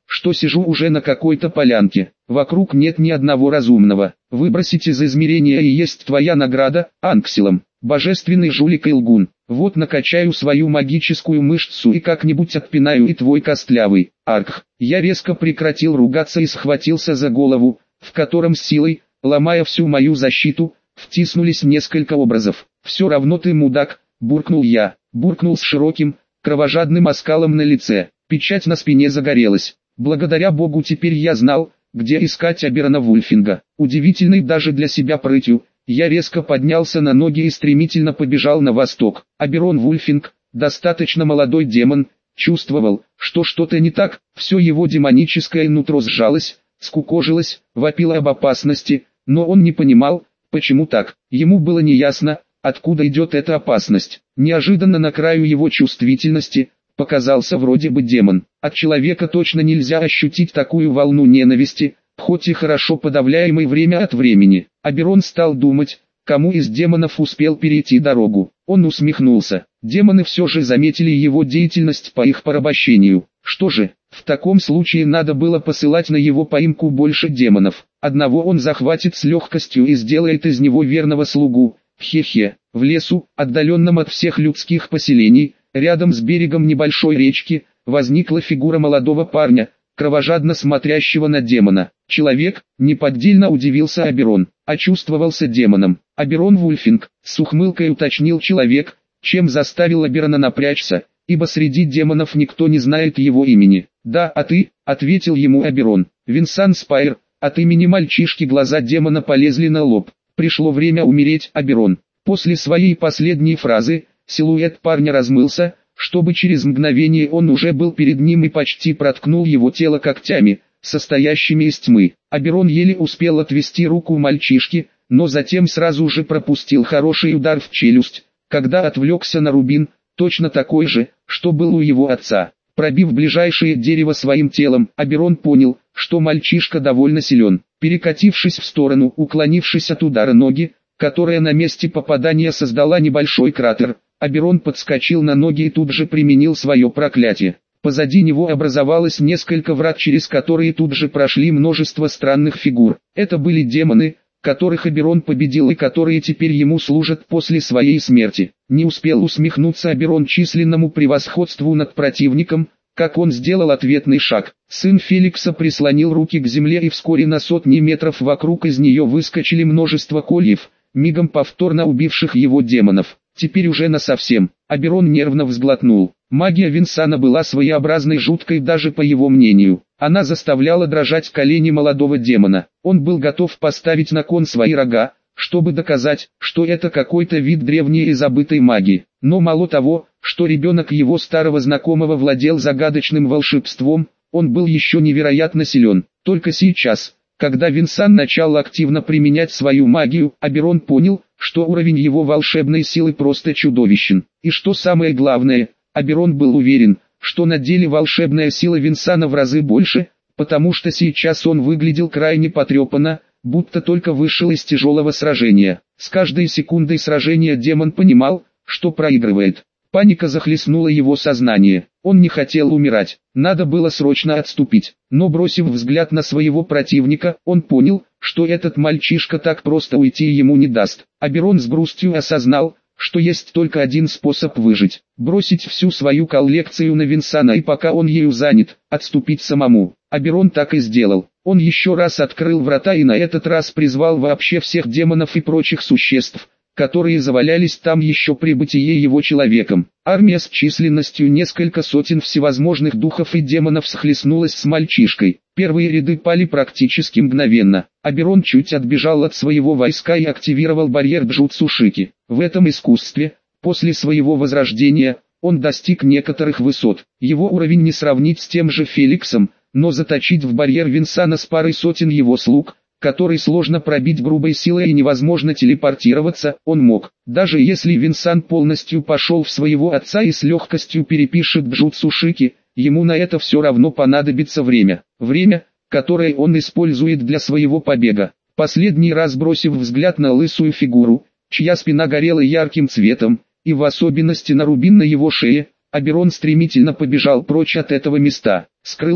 что сижу уже на какой-то полянке. Вокруг нет ни одного разумного. Выбросить из измерения и есть твоя награда, Анксилом. Божественный жулик и лгун. Вот накачаю свою магическую мышцу и как-нибудь отпинаю и твой костлявый. Арх. Я резко прекратил ругаться и схватился за голову, в котором с силой, ломая всю мою защиту, втиснулись несколько образов. «Все равно ты мудак», — буркнул я. Буркнул с широким, кровожадным оскалом на лице. Печать на спине загорелась. Благодаря Богу теперь я знал, где искать Аберона Вульфинга. Удивительный даже для себя прытью, я резко поднялся на ноги и стремительно побежал на восток. Аберон Вульфинг, достаточно молодой демон, чувствовал, что что-то не так, все его демоническое нутро сжалось, скукожилось, вопило об опасности, но он не понимал, почему так. Ему было неясно, откуда идет эта опасность. Неожиданно на краю его чувствительности показался вроде бы демон. От человека точно нельзя ощутить такую волну ненависти, хоть и хорошо подавляемой время от времени. Аберон стал думать, кому из демонов успел перейти дорогу. Он усмехнулся. Демоны все же заметили его деятельность по их порабощению. Что же, в таком случае надо было посылать на его поимку больше демонов. Одного он захватит с легкостью и сделает из него верного слугу. Хе-хе. В лесу, отдаленном от всех людских поселений, рядом с берегом небольшой речки, возникла фигура молодого парня, кровожадно смотрящего на демона. Человек, неподдельно удивился Аберон, а чувствовался демоном. Аберон Вульфинг, с ухмылкой уточнил человек, чем заставил Аберона напрячься, ибо среди демонов никто не знает его имени. «Да, а ты?» — ответил ему Аберон. «Винсан Спайр». От имени мальчишки глаза демона полезли на лоб. «Пришло время умереть, Аберон». После своей последней фразы, силуэт парня размылся, чтобы через мгновение он уже был перед ним и почти проткнул его тело когтями, состоящими из тьмы. Аберон еле успел отвести руку мальчишки, но затем сразу же пропустил хороший удар в челюсть, когда отвлекся на рубин, точно такой же, что был у его отца. Пробив ближайшее дерево своим телом, Аберон понял, что мальчишка довольно силен. Перекатившись в сторону, уклонившись от удара ноги, которая на месте попадания создала небольшой кратер, Аберон подскочил на ноги и тут же применил свое проклятие. Позади него образовалось несколько врат, через которые тут же прошли множество странных фигур. Это были демоны, которых Аберон победил и которые теперь ему служат после своей смерти. Не успел усмехнуться Аберон численному превосходству над противником, как он сделал ответный шаг. Сын Феликса прислонил руки к земле, и вскоре на сотни метров вокруг из нее выскочили множество кольев, мигом повторно убивших его демонов. Теперь уже насовсем. Аберон нервно взглотнул. Магия Винсана была своеобразной, жуткой даже по его мнению. Она заставляла дрожать колени молодого демона. Он был готов поставить на кон свои рога, чтобы доказать, что это какой-то вид древней и забытой магии. Но мало того, что ребенок его старого знакомого владел загадочным волшебством, он был еще невероятно силен. Только сейчас, когда Винсан начал активно применять свою магию, Аберон понял, что уровень его волшебной силы просто чудовищен. И что самое главное, Аберон был уверен, что на деле волшебная сила Винсана в разы больше, потому что сейчас он выглядел крайне потрепанно, будто только вышел из тяжелого сражения. С каждой секундой сражения демон понимал, что проигрывает. Паника захлестнула его сознание. Он не хотел умирать, надо было срочно отступить. Но бросив взгляд на своего противника, он понял, что этот мальчишка так просто уйти ему не даст. Аберон с грустью осознал, что есть только один способ выжить. Бросить всю свою коллекцию на Винсана и пока он ею занят, отступить самому. Аберон так и сделал. Он еще раз открыл врата и на этот раз призвал вообще всех демонов и прочих существ, которые завалялись там еще при бытие его человеком. Армия с численностью несколько сотен всевозможных духов и демонов схлестнулась с мальчишкой. Первые ряды пали практически мгновенно. Аберон чуть отбежал от своего войска и активировал барьер Джутсу Шики. В этом искусстве, после своего возрождения, он достиг некоторых высот. Его уровень не сравнить с тем же Феликсом, но заточить в барьер Винсана с парой сотен его слуг, который сложно пробить грубой силой и невозможно телепортироваться, он мог. Даже если Винсан полностью пошел в своего отца и с легкостью перепишет Джутсу Шики, ему на это все равно понадобится время. Время, которое он использует для своего побега. Последний раз бросив взгляд на лысую фигуру, чья спина горела ярким цветом, и в особенности на рубин на его шее, Аберон стремительно побежал прочь от этого места. Скрылся,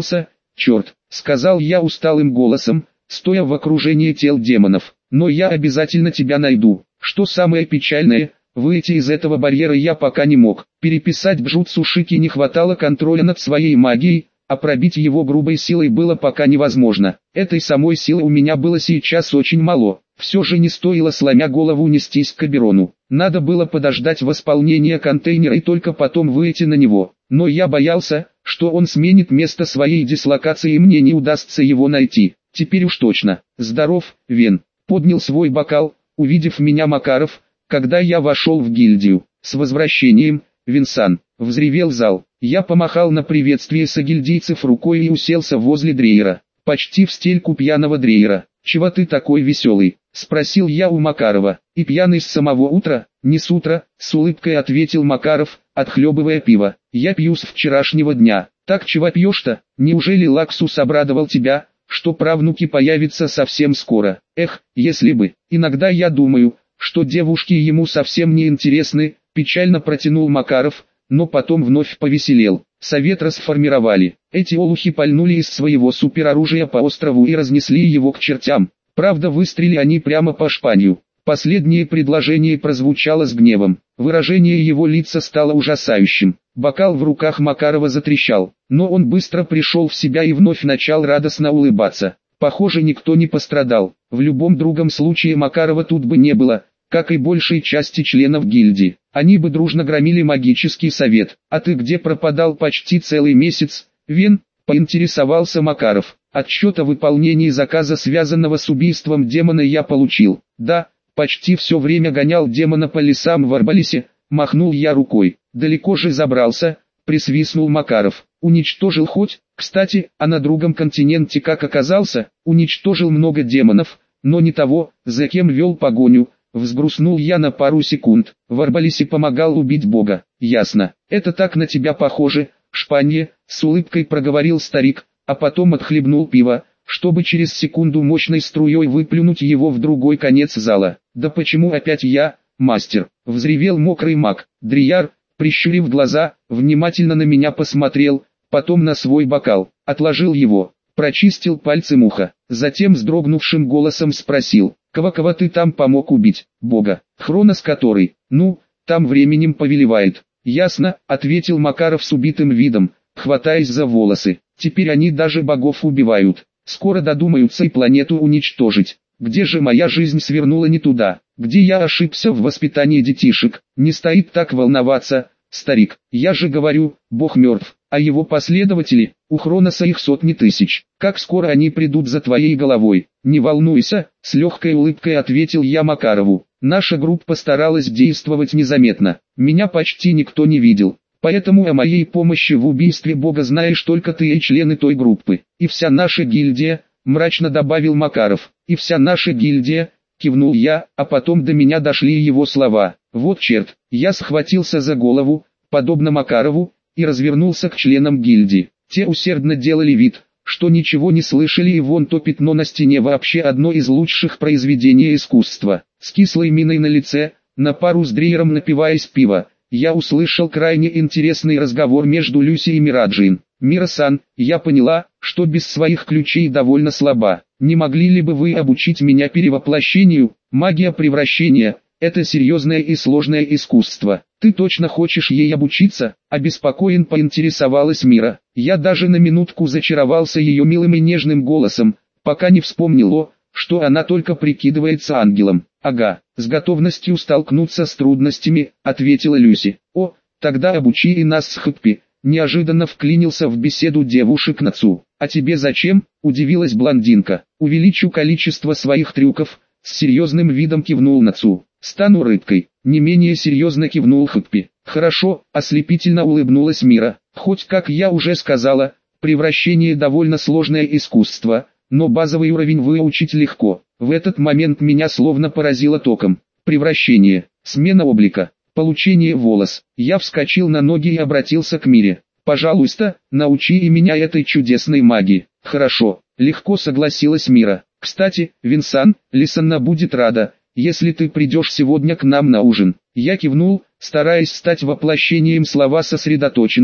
черт, сказал я усталым голосом, стоя в окружении тел демонов. Но я обязательно тебя найду. Что самое печальное, выйти из этого барьера я пока не мог. Переписать Бжутсу Шики не хватало контроля над своей магией, а пробить его грубой силой было пока невозможно. Этой самой силы у меня было сейчас очень мало. Все же не стоило сломя голову нестись к Оберону. Надо было подождать восполнения контейнера и только потом выйти на него. Но я боялся, что он сменит место своей дислокации и мне не удастся его найти. Теперь уж точно. Здоров, Вен. Поднял свой бокал, увидев меня Макаров, когда я вошел в гильдию. С возвращением, Винсан, взревел зал. Я помахал на приветствие сагильдийцев рукой и уселся возле Дрейера, почти в стельку пьяного Дрейера. «Чего ты такой веселый?» — спросил я у Макарова. «И пьяный с самого утра?» «Не с утра», — с улыбкой ответил Макаров, отхлебывая пиво. «Я пью с вчерашнего дня». «Так чего пьешь-то? Неужели Лаксус обрадовал тебя, что правнуки появятся совсем скоро?» «Эх, если бы. Иногда я думаю, что девушки ему совсем не интересны», — печально протянул Макаров, но потом вновь повеселел. Совет расформировали. Эти олухи пальнули из своего супероружия по острову и разнесли его к чертям. Правда, выстрелили они прямо по Шпанию. Последнее предложение прозвучало с гневом. Выражение его лица стало ужасающим. Бокал в руках Макарова затрещал, но он быстро пришел в себя и вновь начал радостно улыбаться. Похоже, никто не пострадал. В любом другом случае Макарова тут бы не было, как и большей части членов гильдии. Они бы дружно громили магический совет. «А ты где пропадал почти целый месяц, Вен?» — поинтересовался Макаров. «Отчет о выполнении заказа, связанного с убийством демона, я получил». «Да, почти все время гонял демона по лесам в Арбалисе», — махнул я рукой. «Далеко же забрался?» — присвистнул Макаров. «Уничтожил хоть? Кстати, а на другом континенте как оказался?» «Уничтожил много демонов, но не того, за кем вел погоню». Взгрустнул я на пару секунд. В Арбалисе помогал убить бога. «Ясно. Это так на тебя похоже, Шпанье», — с улыбкой проговорил старик, а потом отхлебнул пиво, чтобы через секунду мощной струей выплюнуть его в другой конец зала. «Да почему опять я, мастер?» — взревел мокрый маг. Дрияр, прищурив глаза, внимательно на меня посмотрел, потом на свой бокал, отложил его, прочистил пальцем ухо, затем с дрогнувшим голосом спросил: «Кого ты там помог убить?» «Бога. Хронос который, там временем повелевает». «Ясно», — ответил Макаров с убитым видом, хватаясь за волосы. «Теперь они даже богов убивают. Скоро додумаются и планету уничтожить. Где же моя жизнь свернула не туда? Где я ошибся в воспитании детишек? Не стоит так волноваться, старик. Я же говорю, бог мертв, а его последователи, у Хроноса их сотни тысяч. Как скоро они придут за твоей головой?» «Не волнуйся», — с легкой улыбкой ответил я Макарову. «Наша группа старалась действовать незаметно. Меня почти никто не видел. Поэтому о моей помощи в убийстве бога знаешь только ты и члены той группы. И вся наша гильдия», — мрачно добавил Макаров. «И вся наша гильдия», — кивнул я, а потом до меня дошли его слова. «Вот черт». Я схватился за голову, подобно Макарову, и развернулся к членам гильдии. Те усердно делали вид, что ничего не слышали, и вон то пятно на стене вообще одно из лучших произведений искусства. С кислой миной на лице, на пару с Дрейером напиваясь пива, я услышал крайне интересный разговор между Люси и Мираджин. «Мира-сан, я поняла, что без своих ключей довольно слаба. Не могли ли бы вы обучить меня перевоплощению? Магия превращения – это серьезное и сложное искусство. Ты точно хочешь ей обучиться?» Обеспокоен поинтересовалась Мира. Я даже на минутку зачаровался ее милым и нежным голосом, пока не вспомнил, что она только прикидывается ангелом. «Ага, с готовностью столкнуться с трудностями», — ответила Люси. «О, тогда обучи и нас с Хэппи», — неожиданно вклинился в беседу девушек Нацу. «А тебе зачем?» — удивилась блондинка. «Увеличу количество своих трюков», — с серьезным видом кивнул Нацу. «Стану рыбкой», — не менее серьезно кивнул Хэппи. «Хорошо», — ослепительно улыбнулась Мира. «Хоть, как я уже сказала, превращение довольно сложное искусство, но базовый уровень выучить легко». В этот момент меня словно поразило током. Превращение, смена облика, получение волос. Я вскочил на ноги и обратился к Мире. «Пожалуйста, научи и меня этой чудесной магии». «Хорошо», — легко согласилась Мира. «Кстати, Винсан, Лисанна будет рада, если ты придешь сегодня к нам на ужин». Я кивнул, стараясь стать воплощением слова «сосредоточенность»,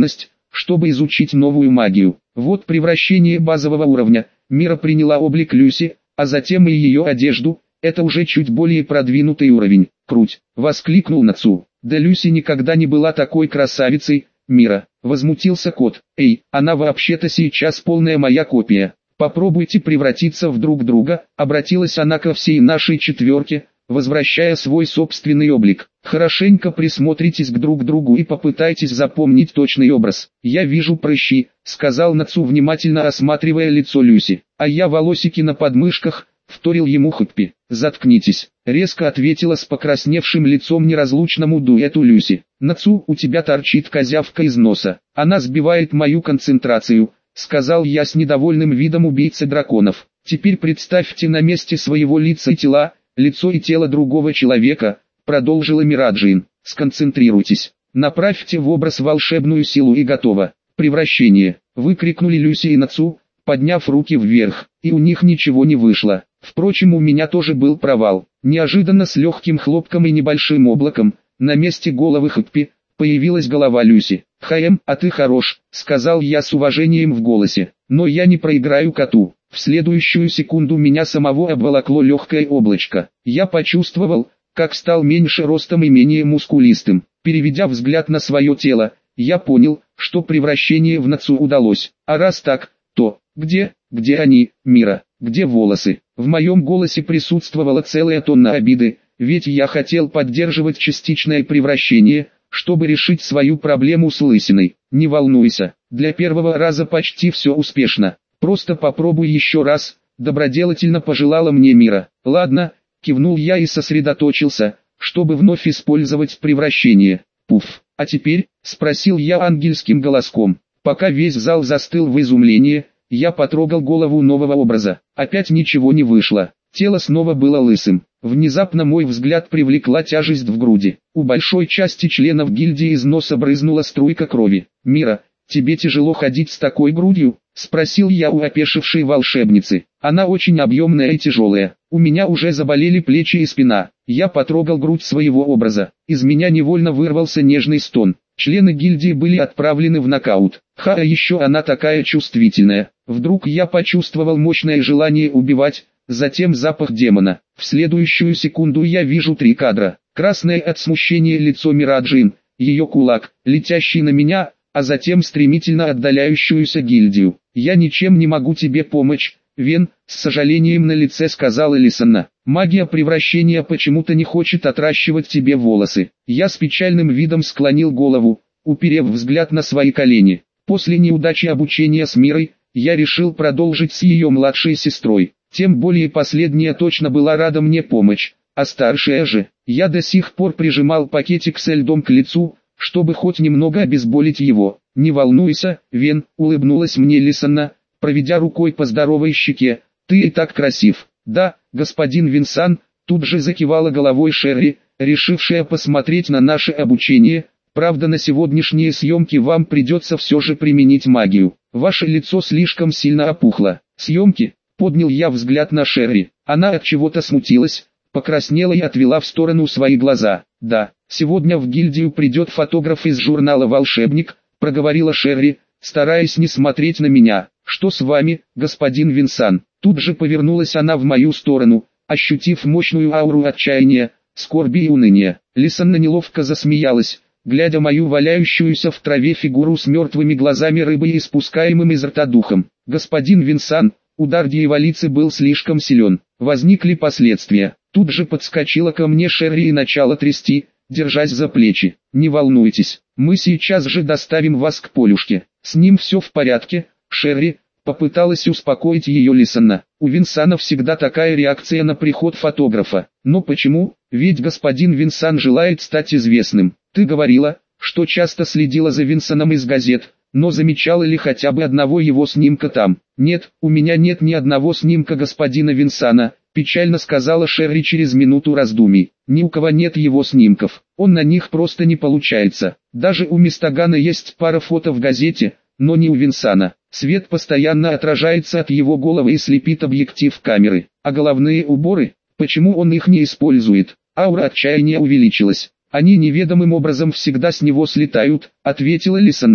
чтобы изучить новую магию. Вот превращение базового уровня. Мира приняла облик Люси, а затем и ее одежду. Это уже чуть более продвинутый уровень. Круть! Воскликнул Нацу. Да Люси никогда не была такой красавицей, Мира. Возмутился кот. Эй, она вообще-то сейчас полная моя копия. Попробуйте превратиться в друг друга, обратилась она ко всей нашей четверке, возвращая свой собственный облик. Хорошенько присмотритесь к друг другу и попытайтесь запомнить точный образ. Я вижу прыщи, сказал Нацу, внимательно осматривая лицо Люси. А я волосики на подмышках, вторил ему Хэппи. Заткнитесь, резко ответила с покрасневшим лицом неразлучному дуэту Люси. Нацу, у тебя торчит козявка из носа. Она сбивает мою концентрацию, сказал я с недовольным видом убийцы драконов. Теперь представьте на месте своего лица и тела, лицо и тело другого человека, продолжила Мираджин. Сконцентрируйтесь, направьте в образ волшебную силу и готово. Превращение, выкрикнули Люси и Нацу, подняв руки вверх, и у них ничего не вышло. Впрочем, у меня тоже был провал. Неожиданно с легким хлопком и небольшим облаком, на месте головы Хэппи, появилась голова Люси. «Хаэм, а ты хорош», — сказал я с уважением в голосе, — «но я не проиграю коту». В следующую секунду меня самого обволокло легкое облачко. Я почувствовал, как стал меньше ростом и менее мускулистым. Переведя взгляд на свое тело, я понял, что превращение в Нацу удалось. А раз так, то, где они, Мира, где волосы? В моем голосе присутствовала целая тонна обиды, ведь я хотел поддерживать частичное превращение, чтобы решить свою проблему с лысиной. Не волнуйся, для первого раза почти все успешно. Просто попробуй еще раз, добродетельно пожелала мне Мира. Ладно, кивнул я и сосредоточился, чтобы вновь использовать превращение. Пуф, а теперь, спросил я ангельским голоском. Пока весь зал застыл в изумлении, я потрогал голову нового образа. Опять ничего не вышло. Тело снова было лысым. Внезапно мой взгляд привлекла тяжесть в груди. У большой части членов гильдии из носа брызнула струйка крови. «Мира, тебе тяжело ходить с такой грудью?» — спросил я у опешившей волшебницы. «Она очень объемная и тяжелая. У меня уже заболели плечи и спина». Я потрогал грудь своего образа. Из меня невольно вырвался нежный стон. Члены гильдии были отправлены в нокаут. А еще она такая чувствительная. Вдруг я почувствовал мощное желание убивать, затем запах демона. В следующую секунду я вижу 3 кадра. Красное от смущения лицо Мираджин, ее кулак, летящий на меня, а затем стремительно отдаляющуюся гильдию. «Я ничем не могу тебе помочь, Вен», — с сожалением на лице сказала Лисанна. «Магия превращения почему-то не хочет отращивать тебе волосы». Я с печальным видом склонил голову, уперев взгляд на свои колени. После неудачи обучения с Мирой, я решил продолжить с ее младшей сестрой. Тем более последняя точно была рада мне помочь, а старшая же. Я до сих пор прижимал пакетик со льдом к лицу, чтобы хоть немного обезболить его. «Не волнуйся, Вен», — улыбнулась мне Лисанна, проведя рукой по здоровой щеке, — «ты и так красив». «Да, господин Винсан», — тут же закивала головой Шерри, решившая посмотреть на наше обучение. «Правда, на сегодняшние съемки вам придется все же применить магию. Ваше лицо слишком сильно опухло». «Съемки?» — поднял я взгляд на Шерри. Она от чего-то смутилась, покраснела и отвела в сторону свои глаза. «Да, сегодня в гильдию придет фотограф из журнала «Волшебник», — проговорила Шерри, стараясь не смотреть на меня. «Что с вами, господин Винсан?» Тут же повернулась она в мою сторону, ощутив мощную ауру отчаяния, скорби и уныния. Лисанна неловко засмеялась, глядя мою валяющуюся в траве фигуру с мертвыми глазами рыбы и испускаемым из рта духом. «Господин Винсан, удар дьяволицы был слишком силен. Возникли последствия». Тут же подскочила ко мне Шерри и начала трясти, держась за плечи. «Не волнуйтесь, мы сейчас же доставим вас к Полюшке. С ним все в порядке, Шерри», — попыталась успокоить ее Лисанна. «У Винсана всегда такая реакция на приход фотографа. Но почему? Ведь господин Винсан желает стать известным. Ты говорила, что часто следила за Винсаном из газет, но замечала ли хотя бы одного его снимка там?» «Нет, у меня нет ни одного снимка господина Винсана», — печально сказала Шерри через минуту раздумий. «Ни у кого нет его снимков, он на них просто не получается. Даже у Мистагана есть пара фото в газете, но не у Винсана. Свет постоянно отражается от его головы и слепит объектив камеры. А головные уборы, почему он их не использует?» Аура отчаяния увеличилась. «Они неведомым образом всегда с него слетают», — ответила Лисанна,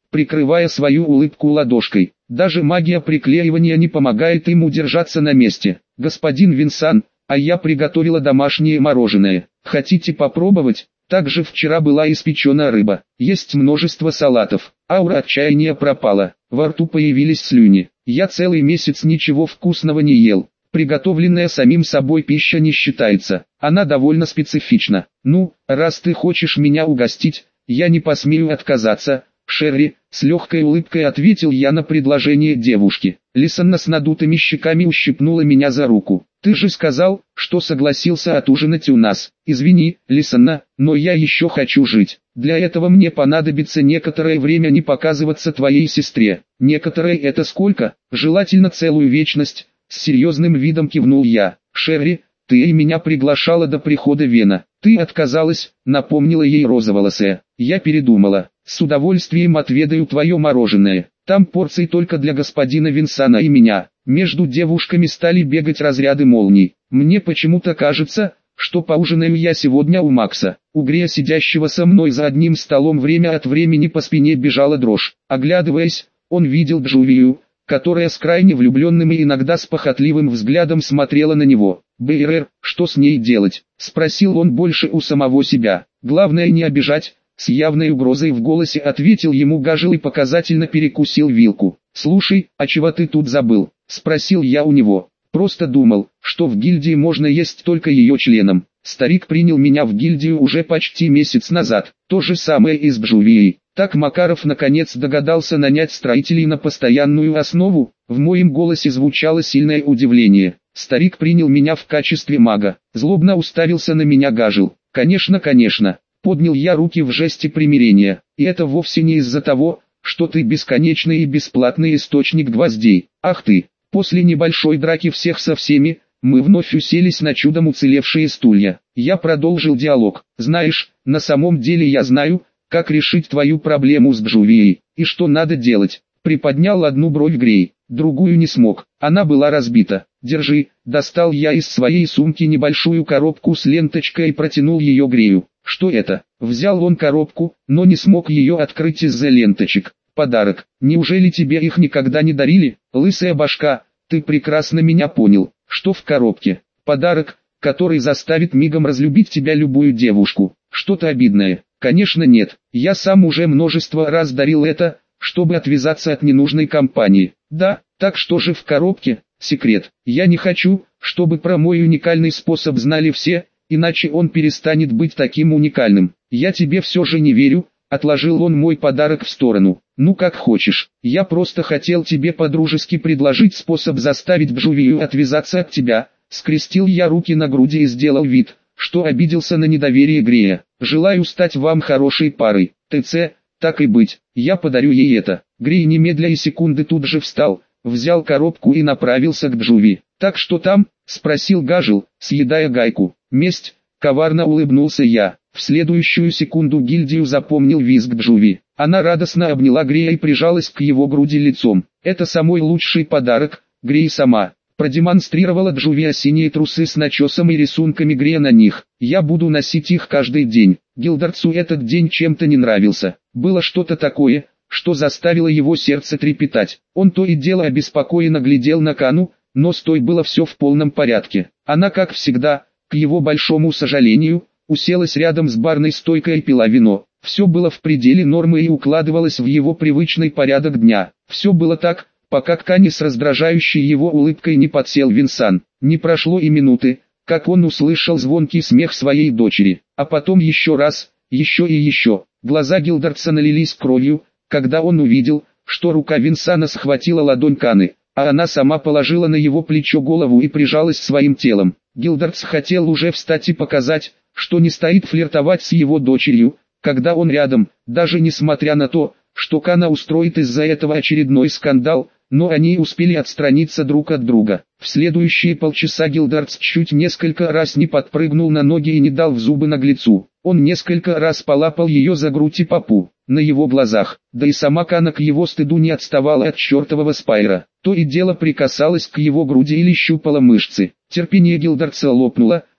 прикрывая свою улыбку ладошкой. Даже магия приклеивания не помогает ему держаться на месте. Господин Винсан, а я приготовила домашнее мороженое. Хотите попробовать? Также вчера была испечена рыба. Есть множество салатов. Аура отчаяния пропала. Во рту появились слюни. Я целый месяц ничего вкусного не ел. Приготовленная самим собой пища не считается. Она довольно специфична. Ну, раз ты хочешь меня угостить, я не посмею отказаться. Шерри, с легкой улыбкой ответил я на предложение девушки. Лисанна с надутыми щеками ущипнула меня за руку. Ты же сказал, что согласился отужинать у нас. Извини, Лисанна, но я еще хочу жить. Для этого мне понадобится некоторое время не показываться твоей сестре. Некоторое это сколько? Желательно целую вечность. С серьезным видом кивнул я. Шерри, ты и меня приглашала до прихода Вена. Ты отказалась, напомнила ей розоволосая. Я передумала. С удовольствием отведаю твое мороженое. Там порции только для господина Винсана и меня. Между девушками стали бегать разряды молний. Мне почему-то кажется, что поужинаю я сегодня у Макса. У Грея, сидящего со мной за одним столом, время от времени по спине бежала дрожь. Оглядываясь, он видел Джувию, которая с крайне влюбленным и иногда с похотливым взглядом смотрела на него. «БРР, что с ней делать?» – спросил он больше у самого себя. «Главное не обижать», – с явной угрозой в голосе ответил ему Гажел и показательно перекусил вилку. «Слушай, а чего ты тут забыл?» – спросил я у него. «Просто думал, что в гильдии можно есть только ее членам. Старик принял меня в гильдию уже почти месяц назад. То же самое и с Джувией. Так Макаров наконец догадался нанять строителей на постоянную основу». В моем голосе звучало сильное удивление. Старик принял меня в качестве мага. Злобно уставился на меня Гажел. «Конечно, конечно». Поднял я руки в жесте примирения. «И это вовсе не из-за того, что ты бесконечный и бесплатный источник гвоздей. Ах ты!» После небольшой драки всех со всеми, мы вновь уселись на чудом уцелевшие стулья. Я продолжил диалог. «Знаешь, на самом деле я знаю, как решить твою проблему с Джувией, и что надо делать». Приподнял одну бровь Грей, другую не смог. Она была разбита. «Держи», достал я из своей сумки небольшую коробку с ленточкой и протянул ее Грею. «Что это?» Взял он коробку, но не смог ее открыть из-за ленточек. «Подарок. Неужели тебе их никогда не дарили?» «Лысая башка, ты прекрасно меня понял. Что в коробке?» «Подарок, который заставит мигом разлюбить тебя любую девушку. Что-то обидное?» «Конечно нет. Я сам уже множество раз дарил это, чтобы отвязаться от ненужной компании». «Да, так что же в коробке?» «Секрет. Я не хочу, чтобы про мой уникальный способ знали все, иначе он перестанет быть таким уникальным. Я тебе все же не верю». Отложил он мой подарок в сторону. «Ну как хочешь, я просто хотел тебе по-дружески предложить способ заставить Джувию отвязаться от тебя». Скрестил я руки на груди и сделал вид, что обиделся на недоверие Грея. «Желаю стать вам хорошей парой. ТЦ, так и быть, я подарю ей это». Грей немедля и секунды тут же встал, взял коробку и направился к Джуви. «Так что там?» – спросил Гажел, съедая гайку. «Месть», – коварно улыбнулся я. В следующую секунду гильдию запомнил визг Джуви. Она радостно обняла Грея и прижалась к его груди лицом. «Это самый лучший подарок, Грей сама». Продемонстрировала Джуви синие трусы с начесом и рисунками Грея на них. «Я буду носить их каждый день». Гилдартсу этот день чем-то не нравился. Было что-то такое, что заставило его сердце трепетать. Он то и дело обеспокоенно глядел на Кану, но с той было все в полном порядке. Она, как всегда, к его большому сожалению, уселась рядом с барной стойкой и пила вино. Все было в пределе нормы и укладывалось в его привычный порядок дня. Все было так, пока к Кане с раздражающей его улыбкой не подсел Винсан. Не прошло и минуты, как он услышал звонкий смех своей дочери. А потом еще раз, еще и еще. Глаза Гилдартса налились кровью, когда он увидел, что рука Винсана схватила ладонь Каны, а она сама положила на его плечо голову и прижалась своим телом. Гилдартс хотел уже встать и показать, что не стоит флиртовать с его дочерью, когда он рядом, даже несмотря на то, что Кана устроит из-за этого очередной скандал, но они успели отстраниться друг от друга. В следующие полчаса Гилдартс чуть несколько раз не подпрыгнул на ноги и не дал в зубы наглецу. Он несколько раз полапал ее за грудь и попу, на его глазах, да и сама Кана к его стыду не отставала от чертового Спайра. То и дело прикасалась к его груди или щупала мышцы. Терпение Гилдартса лопнуло,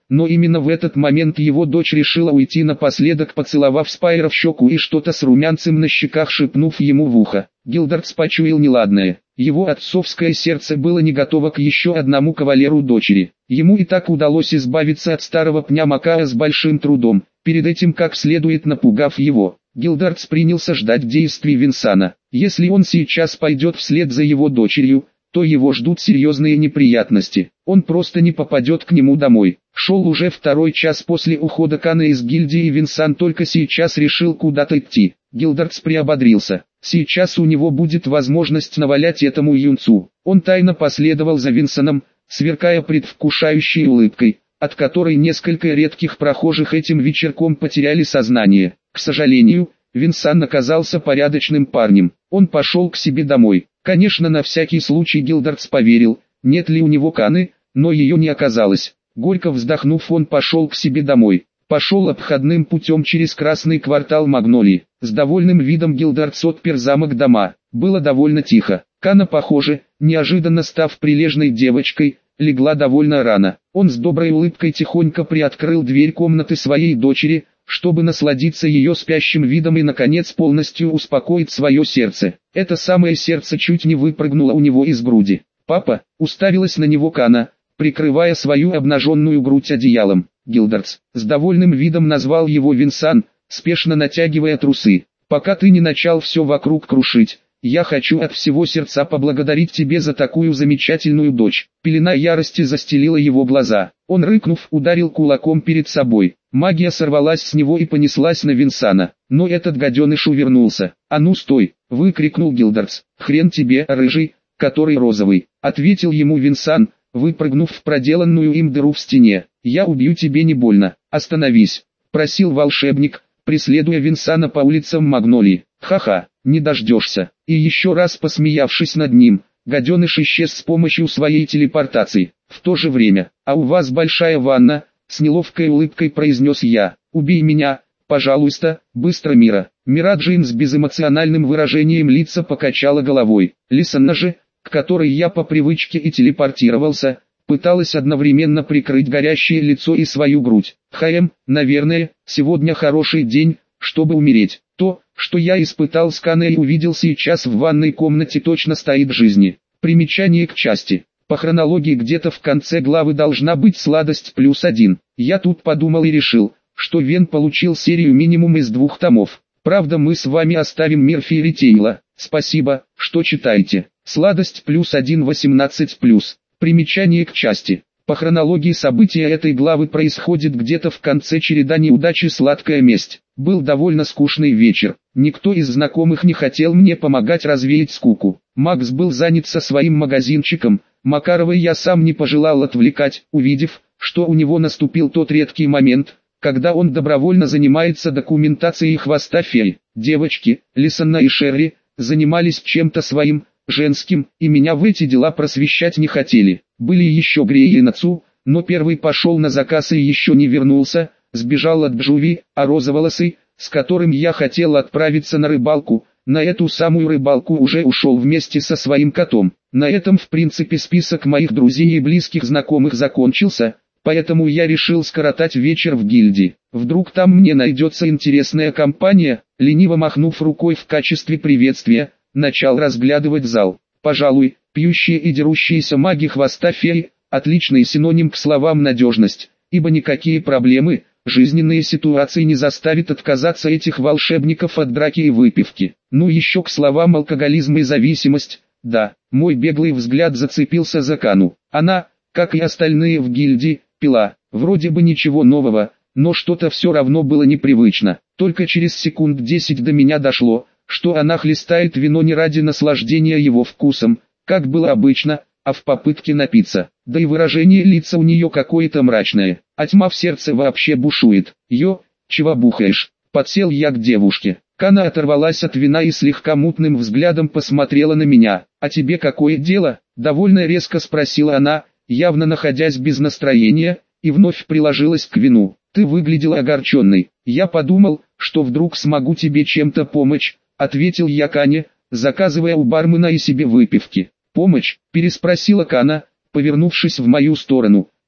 но именно в этот момент его дочь решила уйти напоследок, поцеловав Спайра в щеку и что-то с румянцем на щеках шепнув ему в ухо. Гилдардс почуял неладное. Его отцовское сердце было не готово к еще одному кавалеру дочери. Ему и так удалось избавиться от старого пня Макая с большим трудом, перед этим как следует напугав его. Гилдардс принялся ждать действий Винсана. Если он сейчас пойдет вслед за его дочерью, то его ждут серьезные неприятности. Он просто не попадет к нему домой. Шел уже второй час после ухода Кана из гильдии, и Винсан только сейчас решил куда-то идти. Гилдардс приободрился. Сейчас у него будет возможность навалять этому юнцу. Он тайно последовал за Винсаном, сверкая предвкушающей улыбкой, от которой несколько редких прохожих этим вечерком потеряли сознание. К сожалению, Винсан оказался порядочным парнем. Он пошел к себе домой. Конечно, на всякий случай Гилдардс поверил, нет ли у него Каны, но ее не оказалось. Горько вздохнув, он пошел к себе домой. Пошел обходным путем через красный квартал Магнолии. С довольным видом Гилдардс отпер замок дома. Было довольно тихо. Кана, похоже, неожиданно став прилежной девочкой, легла довольно рано. Он с доброй улыбкой тихонько приоткрыл дверь комнаты своей дочери, чтобы насладиться ее спящим видом и наконец полностью успокоить свое сердце. Это самое сердце чуть не выпрыгнуло у него из груди. «Папа», уставилась на него Кана, прикрывая свою обнаженную грудь одеялом. Гилдардс с довольным видом назвал его Винсан, спешно натягивая трусы. «Пока ты не начал все вокруг крушить, я хочу от всего сердца поблагодарить тебе за такую замечательную дочь». Пелена ярости застелила его глаза. Он, рыкнув, ударил кулаком перед собой. Магия сорвалась с него и понеслась на Винсана. Но этот гаденыш увернулся. «А ну стой!» — выкрикнул Гилдардс. «Хрен тебе, рыжий, который розовый!» — ответил ему Винсан, выпрыгнув в проделанную им дыру в стене. «Я убью, тебе не больно. Остановись!» — просил волшебник, преследуя Винсана по улицам Магнолии. «Ха-ха, не дождешься!» И еще раз посмеявшись над ним, гаденыш исчез с помощью своей телепортации. В то же время: «А у вас большая ванна?» — с неловкой улыбкой произнес я. «Убей меня, пожалуйста, быстро, Мира». Мира Джин с безэмоциональным выражением лица покачала головой. Лисанна же, к которой я по привычке и телепортировался, пыталась одновременно прикрыть горящее лицо и свою грудь. Наверное, сегодня хороший день, чтобы умереть. То, что я испытал с Каной и увидел сейчас в ванной комнате, точно стоит жизни. Примечание к части. По хронологии где-то в конце главы должна быть сладость +1. Я тут подумал и решил, что Вен получил серию минимум из 2 томов. Правда, мы с вами оставим мир Фейри Тейла. Спасибо, что читаете. Сладость +1 18+. Примечание к части. По хронологии события этой главы происходит где-то в конце череда неудачи «Сладкая месть». Был довольно скучный вечер. Никто из знакомых не хотел мне помогать развеять скуку. Макс был занят со своим магазинчиком. Макаровой я сам не пожелал отвлекать, увидев, что у него наступил тот редкий момент, когда он добровольно занимается документацией хвоста феи. Девочки, Лисанна и Шерри, занимались чем-то своим, женским, и меня в эти дела просвещать не хотели. Были еще Грей и Нацу, но первый пошел на заказ и еще не вернулся, сбежал от Джуви, а розоволосый, с которым я хотел отправиться на рыбалку, на эту самую рыбалку уже ушел вместе со своим котом. На этом в принципе список моих друзей и близких знакомых закончился, поэтому я решил скоротать вечер в гильдии. Вдруг там мне найдется интересная компания. Лениво махнув рукой в качестве приветствия, начал разглядывать зал. Пожалуй, пьющие и дерущиеся маги хвоста феи – отличный синоним к словам «надежность», ибо никакие проблемы, жизненные ситуации не заставят отказаться этих волшебников от драки и выпивки. Ну еще к словам «алкоголизм» и «зависимость». Да, мой беглый взгляд зацепился за Кану. Она, как и остальные в гильдии, пила. Вроде бы ничего нового, но что-то все равно было непривычно. Только через секунд 10 до меня дошло, что она хлестает вино не ради наслаждения его вкусом, как было обычно, а в попытке напиться. Да и выражение лица у нее какое-то мрачное, а тьма в сердце вообще бушует. Чего бухаешь? Подсел я к девушке. Кана оторвалась от вина и слегка мутным взглядом посмотрела на меня. «А тебе какое дело?» — довольно резко спросила она, явно находясь без настроения, и вновь приложилась к вину. «Ты выглядела огорченной. Я подумал, что вдруг смогу тебе чем-то помочь», — ответил я Кане, заказывая у бармена и себе выпивки. «Помощь?» — переспросила Кана, повернувшись в мою сторону.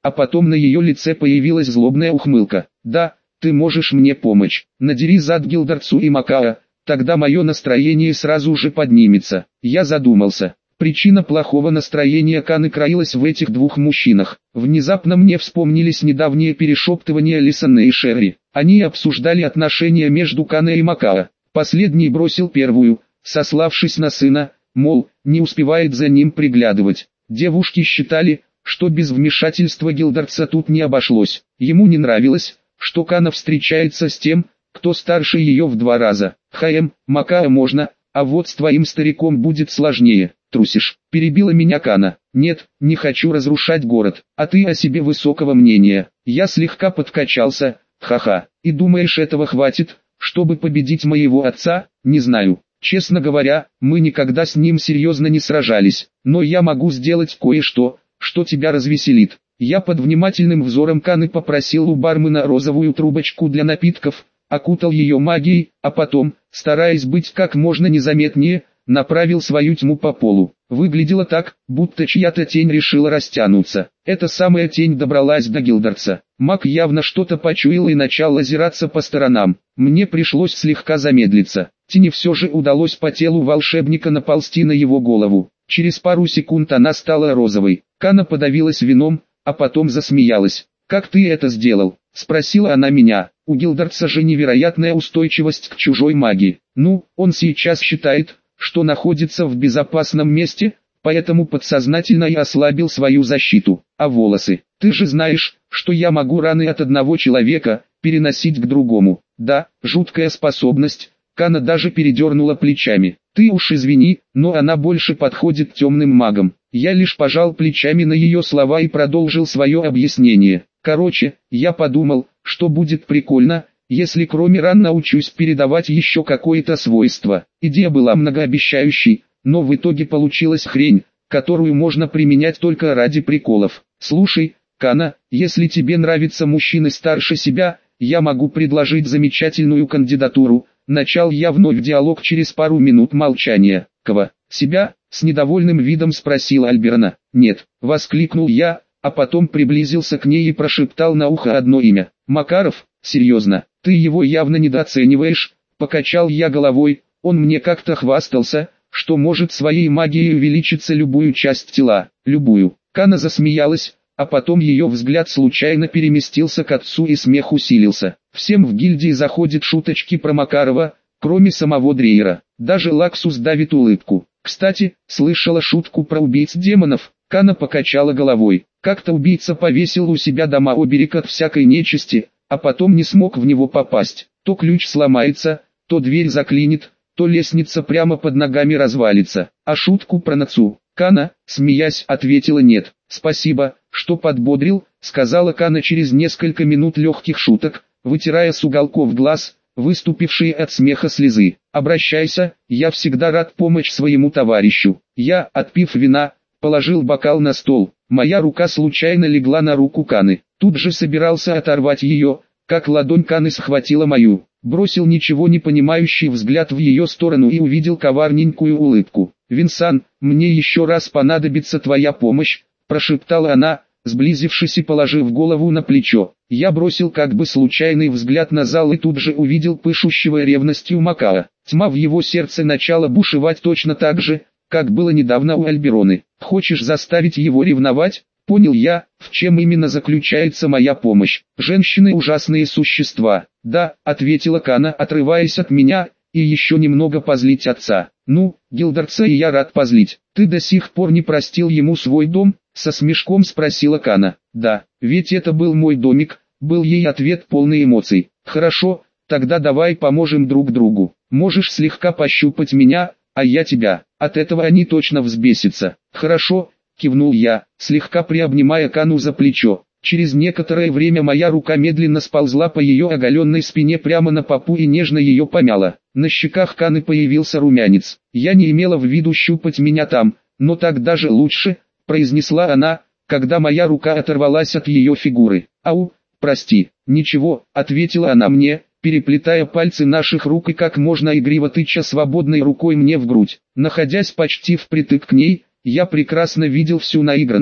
а потом на ее лице появилась злобная ухмылка. «Да, ты можешь мне помочь. Надери зад Гилдерцу и Макаа, тогда мое настроение сразу же поднимется». Я задумался. Причина плохого настроения Каны краилась в этих двух мужчинах. Внезапно мне вспомнились недавние перешептывания Лисаны и Шерри. Они обсуждали отношения между Каной и Макаа. Последний бросил первую, сославшись на сына, мол, не успевает за ним приглядывать. Девушки считали, что без вмешательства Гилдерца тут не обошлось. Ему не нравилось, что Кана встречается с тем, кто старше ее в 2 раза. Макаа можно, а вот с твоим стариком будет сложнее. Трусишь, перебила меня Кана. Нет, не хочу разрушать город, а ты о себе высокого мнения. Я слегка подкачался, ха-ха. И думаешь, этого хватит, чтобы победить моего отца? Не знаю. Честно говоря, мы никогда с ним серьезно не сражались, но я могу сделать кое-что, что тебя развеселит. Я под внимательным взором Каны попросил у бармена розовую трубочку для напитков, окутал ее магией, а потом, стараясь быть как можно незаметнее, направил свою тьму по полу. Выглядело так, будто чья-то тень решила растянуться. Эта самая тень добралась до Гилдерца. Маг явно что-то почуял и начал озираться по сторонам. Мне пришлось слегка замедлиться. Тени все же удалось по телу волшебника наползти на его голову. Через пару секунд она стала розовой. Кана подавилась вином, а потом засмеялась. «Как ты это сделал?» — спросила она меня. «У Гилдерца же невероятная устойчивость к чужой магии. Ну, он сейчас считает, что находится в безопасном месте, поэтому подсознательно и ослабил свою защиту. А волосы? Ты же знаешь, что я могу раны от одного человека переносить к другому». «Да, жуткая способность». Кана даже передернула плечами. «Ты уж извини, но она больше подходит темным магам». Я лишь пожал плечами на ее слова и продолжил свое объяснение. «Короче, я подумал, что будет прикольно, если кроме ран научусь передавать еще какое-то свойство». Идея была многообещающей, но в итоге получилась хрень, которую можно применять только ради приколов. «Слушай, Кана, если тебе нравятся мужчины старше себя, я могу предложить замечательную кандидатуру». Начал я вновь диалог через пару минут молчания. «Кого? Себя?» — с недовольным видом спросила Альберна. «Нет», — воскликнул я, а потом приблизился к ней и прошептал на ухо одно имя. «Макаров? Серьезно, ты его явно недооцениваешь?» Покачал я головой. Он мне как-то хвастался, что может своей магией увеличиться любую часть тела. Любую. Кана засмеялась, а потом ее взгляд случайно переместился к отцу и смех усилился. Всем в гильдии заходят шуточки про Макарова, кроме самого Дрейера. Даже Лаксус давит улыбку. «Кстати, слышала шутку про убийц демонов?» Кана покачала головой. Как-то убийца повесил у себя дома оберег от всякой нечисти, а потом не смог в него попасть. То ключ сломается, то дверь заклинит, то лестница прямо под ногами развалится. А шутку про Нацу? Кана, смеясь, ответила нет. «Спасибо, что подбодрил», — сказала Кана через несколько минут легких шуток, вытирая с уголков глаз выступившие от смеха слезы. «Обращайся, я всегда рад помочь своему товарищу». Я, отпив вина, положил бокал на стол. Моя рука случайно легла на руку Каны. Тут же собирался оторвать ее, как ладонь Каны схватила мою. Бросил ничего не понимающий взгляд в ее сторону и увидел коварненькую улыбку. «Винсан, мне еще раз понадобится твоя помощь», — прошептала она, сблизившись и положив голову на плечо. Я бросил как бы случайный взгляд на зал и тут же увидел пышущего ревностью Макаа. Тьма в его сердце начала бушевать точно так же, как было недавно у Альбероны. «Хочешь заставить его ревновать?» Понял я, в чем именно заключается моя помощь. «Женщины ужасные существа». «Да», — ответила Кана, отрываясь от меня, и еще немного позлить отца. «Ну, Гилдерца и я рад позлить. Ты до сих пор не простил ему свой дом?» Со смешком спросила Кана. «Да, ведь это был мой домик», был ей ответ полный эмоций. «Хорошо, тогда давай поможем друг другу. Можешь слегка пощупать меня, а я тебя. От этого они точно взбесятся». «Хорошо», кивнул я, слегка приобнимая Кану за плечо. Через некоторое время моя рука медленно сползла по ее оголенной спине прямо на попу и нежно ее помяла. На щеках Каны появился румянец. «Я не имела в виду щупать меня там, но так даже лучше», произнесла она, когда моя рука оторвалась от ее фигуры. «Ау, прости». «Ничего», ответила она мне, переплетая пальцы наших рук и как можно игриво тыча свободной рукой мне в грудь. Находясь почти впритык к ней, я прекрасно видел всю наигранность,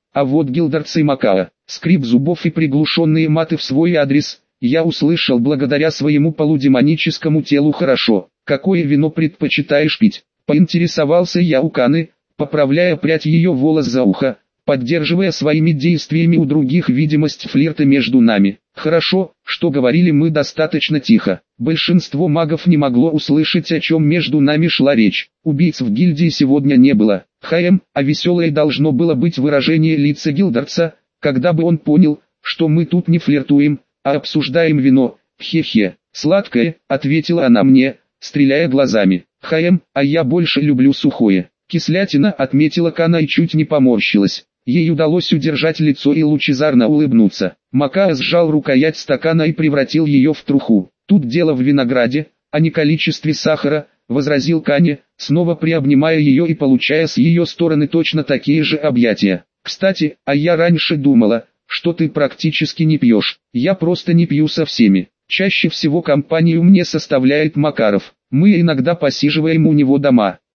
А вот Гилдерц и Макаа, скрип зубов и приглушенные маты в свой адрес, я услышал благодаря своему полудемоническому телу хорошо. Какое вино предпочитаешь пить? Поинтересовался я у Каны, поправляя прядь ее волос за ухо, поддерживая своими действиями у других видимость флирта между нами. Хорошо, что говорили мы достаточно тихо. Большинство магов не могло услышать, о чем между нами шла речь. Убийц в гильдии сегодня не было. А веселое должно было быть выражение лица Гилдерца, когда бы он понял, что мы тут не флиртуем, а обсуждаем вино. Хе-хе. Сладкое, ответила она мне, стреляя глазами. А я больше люблю сухое. Кислятина, отметила Кана и чуть не поморщилась. Ей удалось удержать лицо и лучезарно улыбнуться. Макаа сжал рукоять стакана и превратил ее в труху. Тут дело в винограде, а не количестве сахара, возразил Кане, снова приобнимая ее и получая с ее стороны точно такие же объятия. Кстати, а я раньше думала, что ты практически не пьешь. Я просто не пью со всеми. Чаще всего компанию мне составляет Макаров. Мы иногда посиживаем у него дома.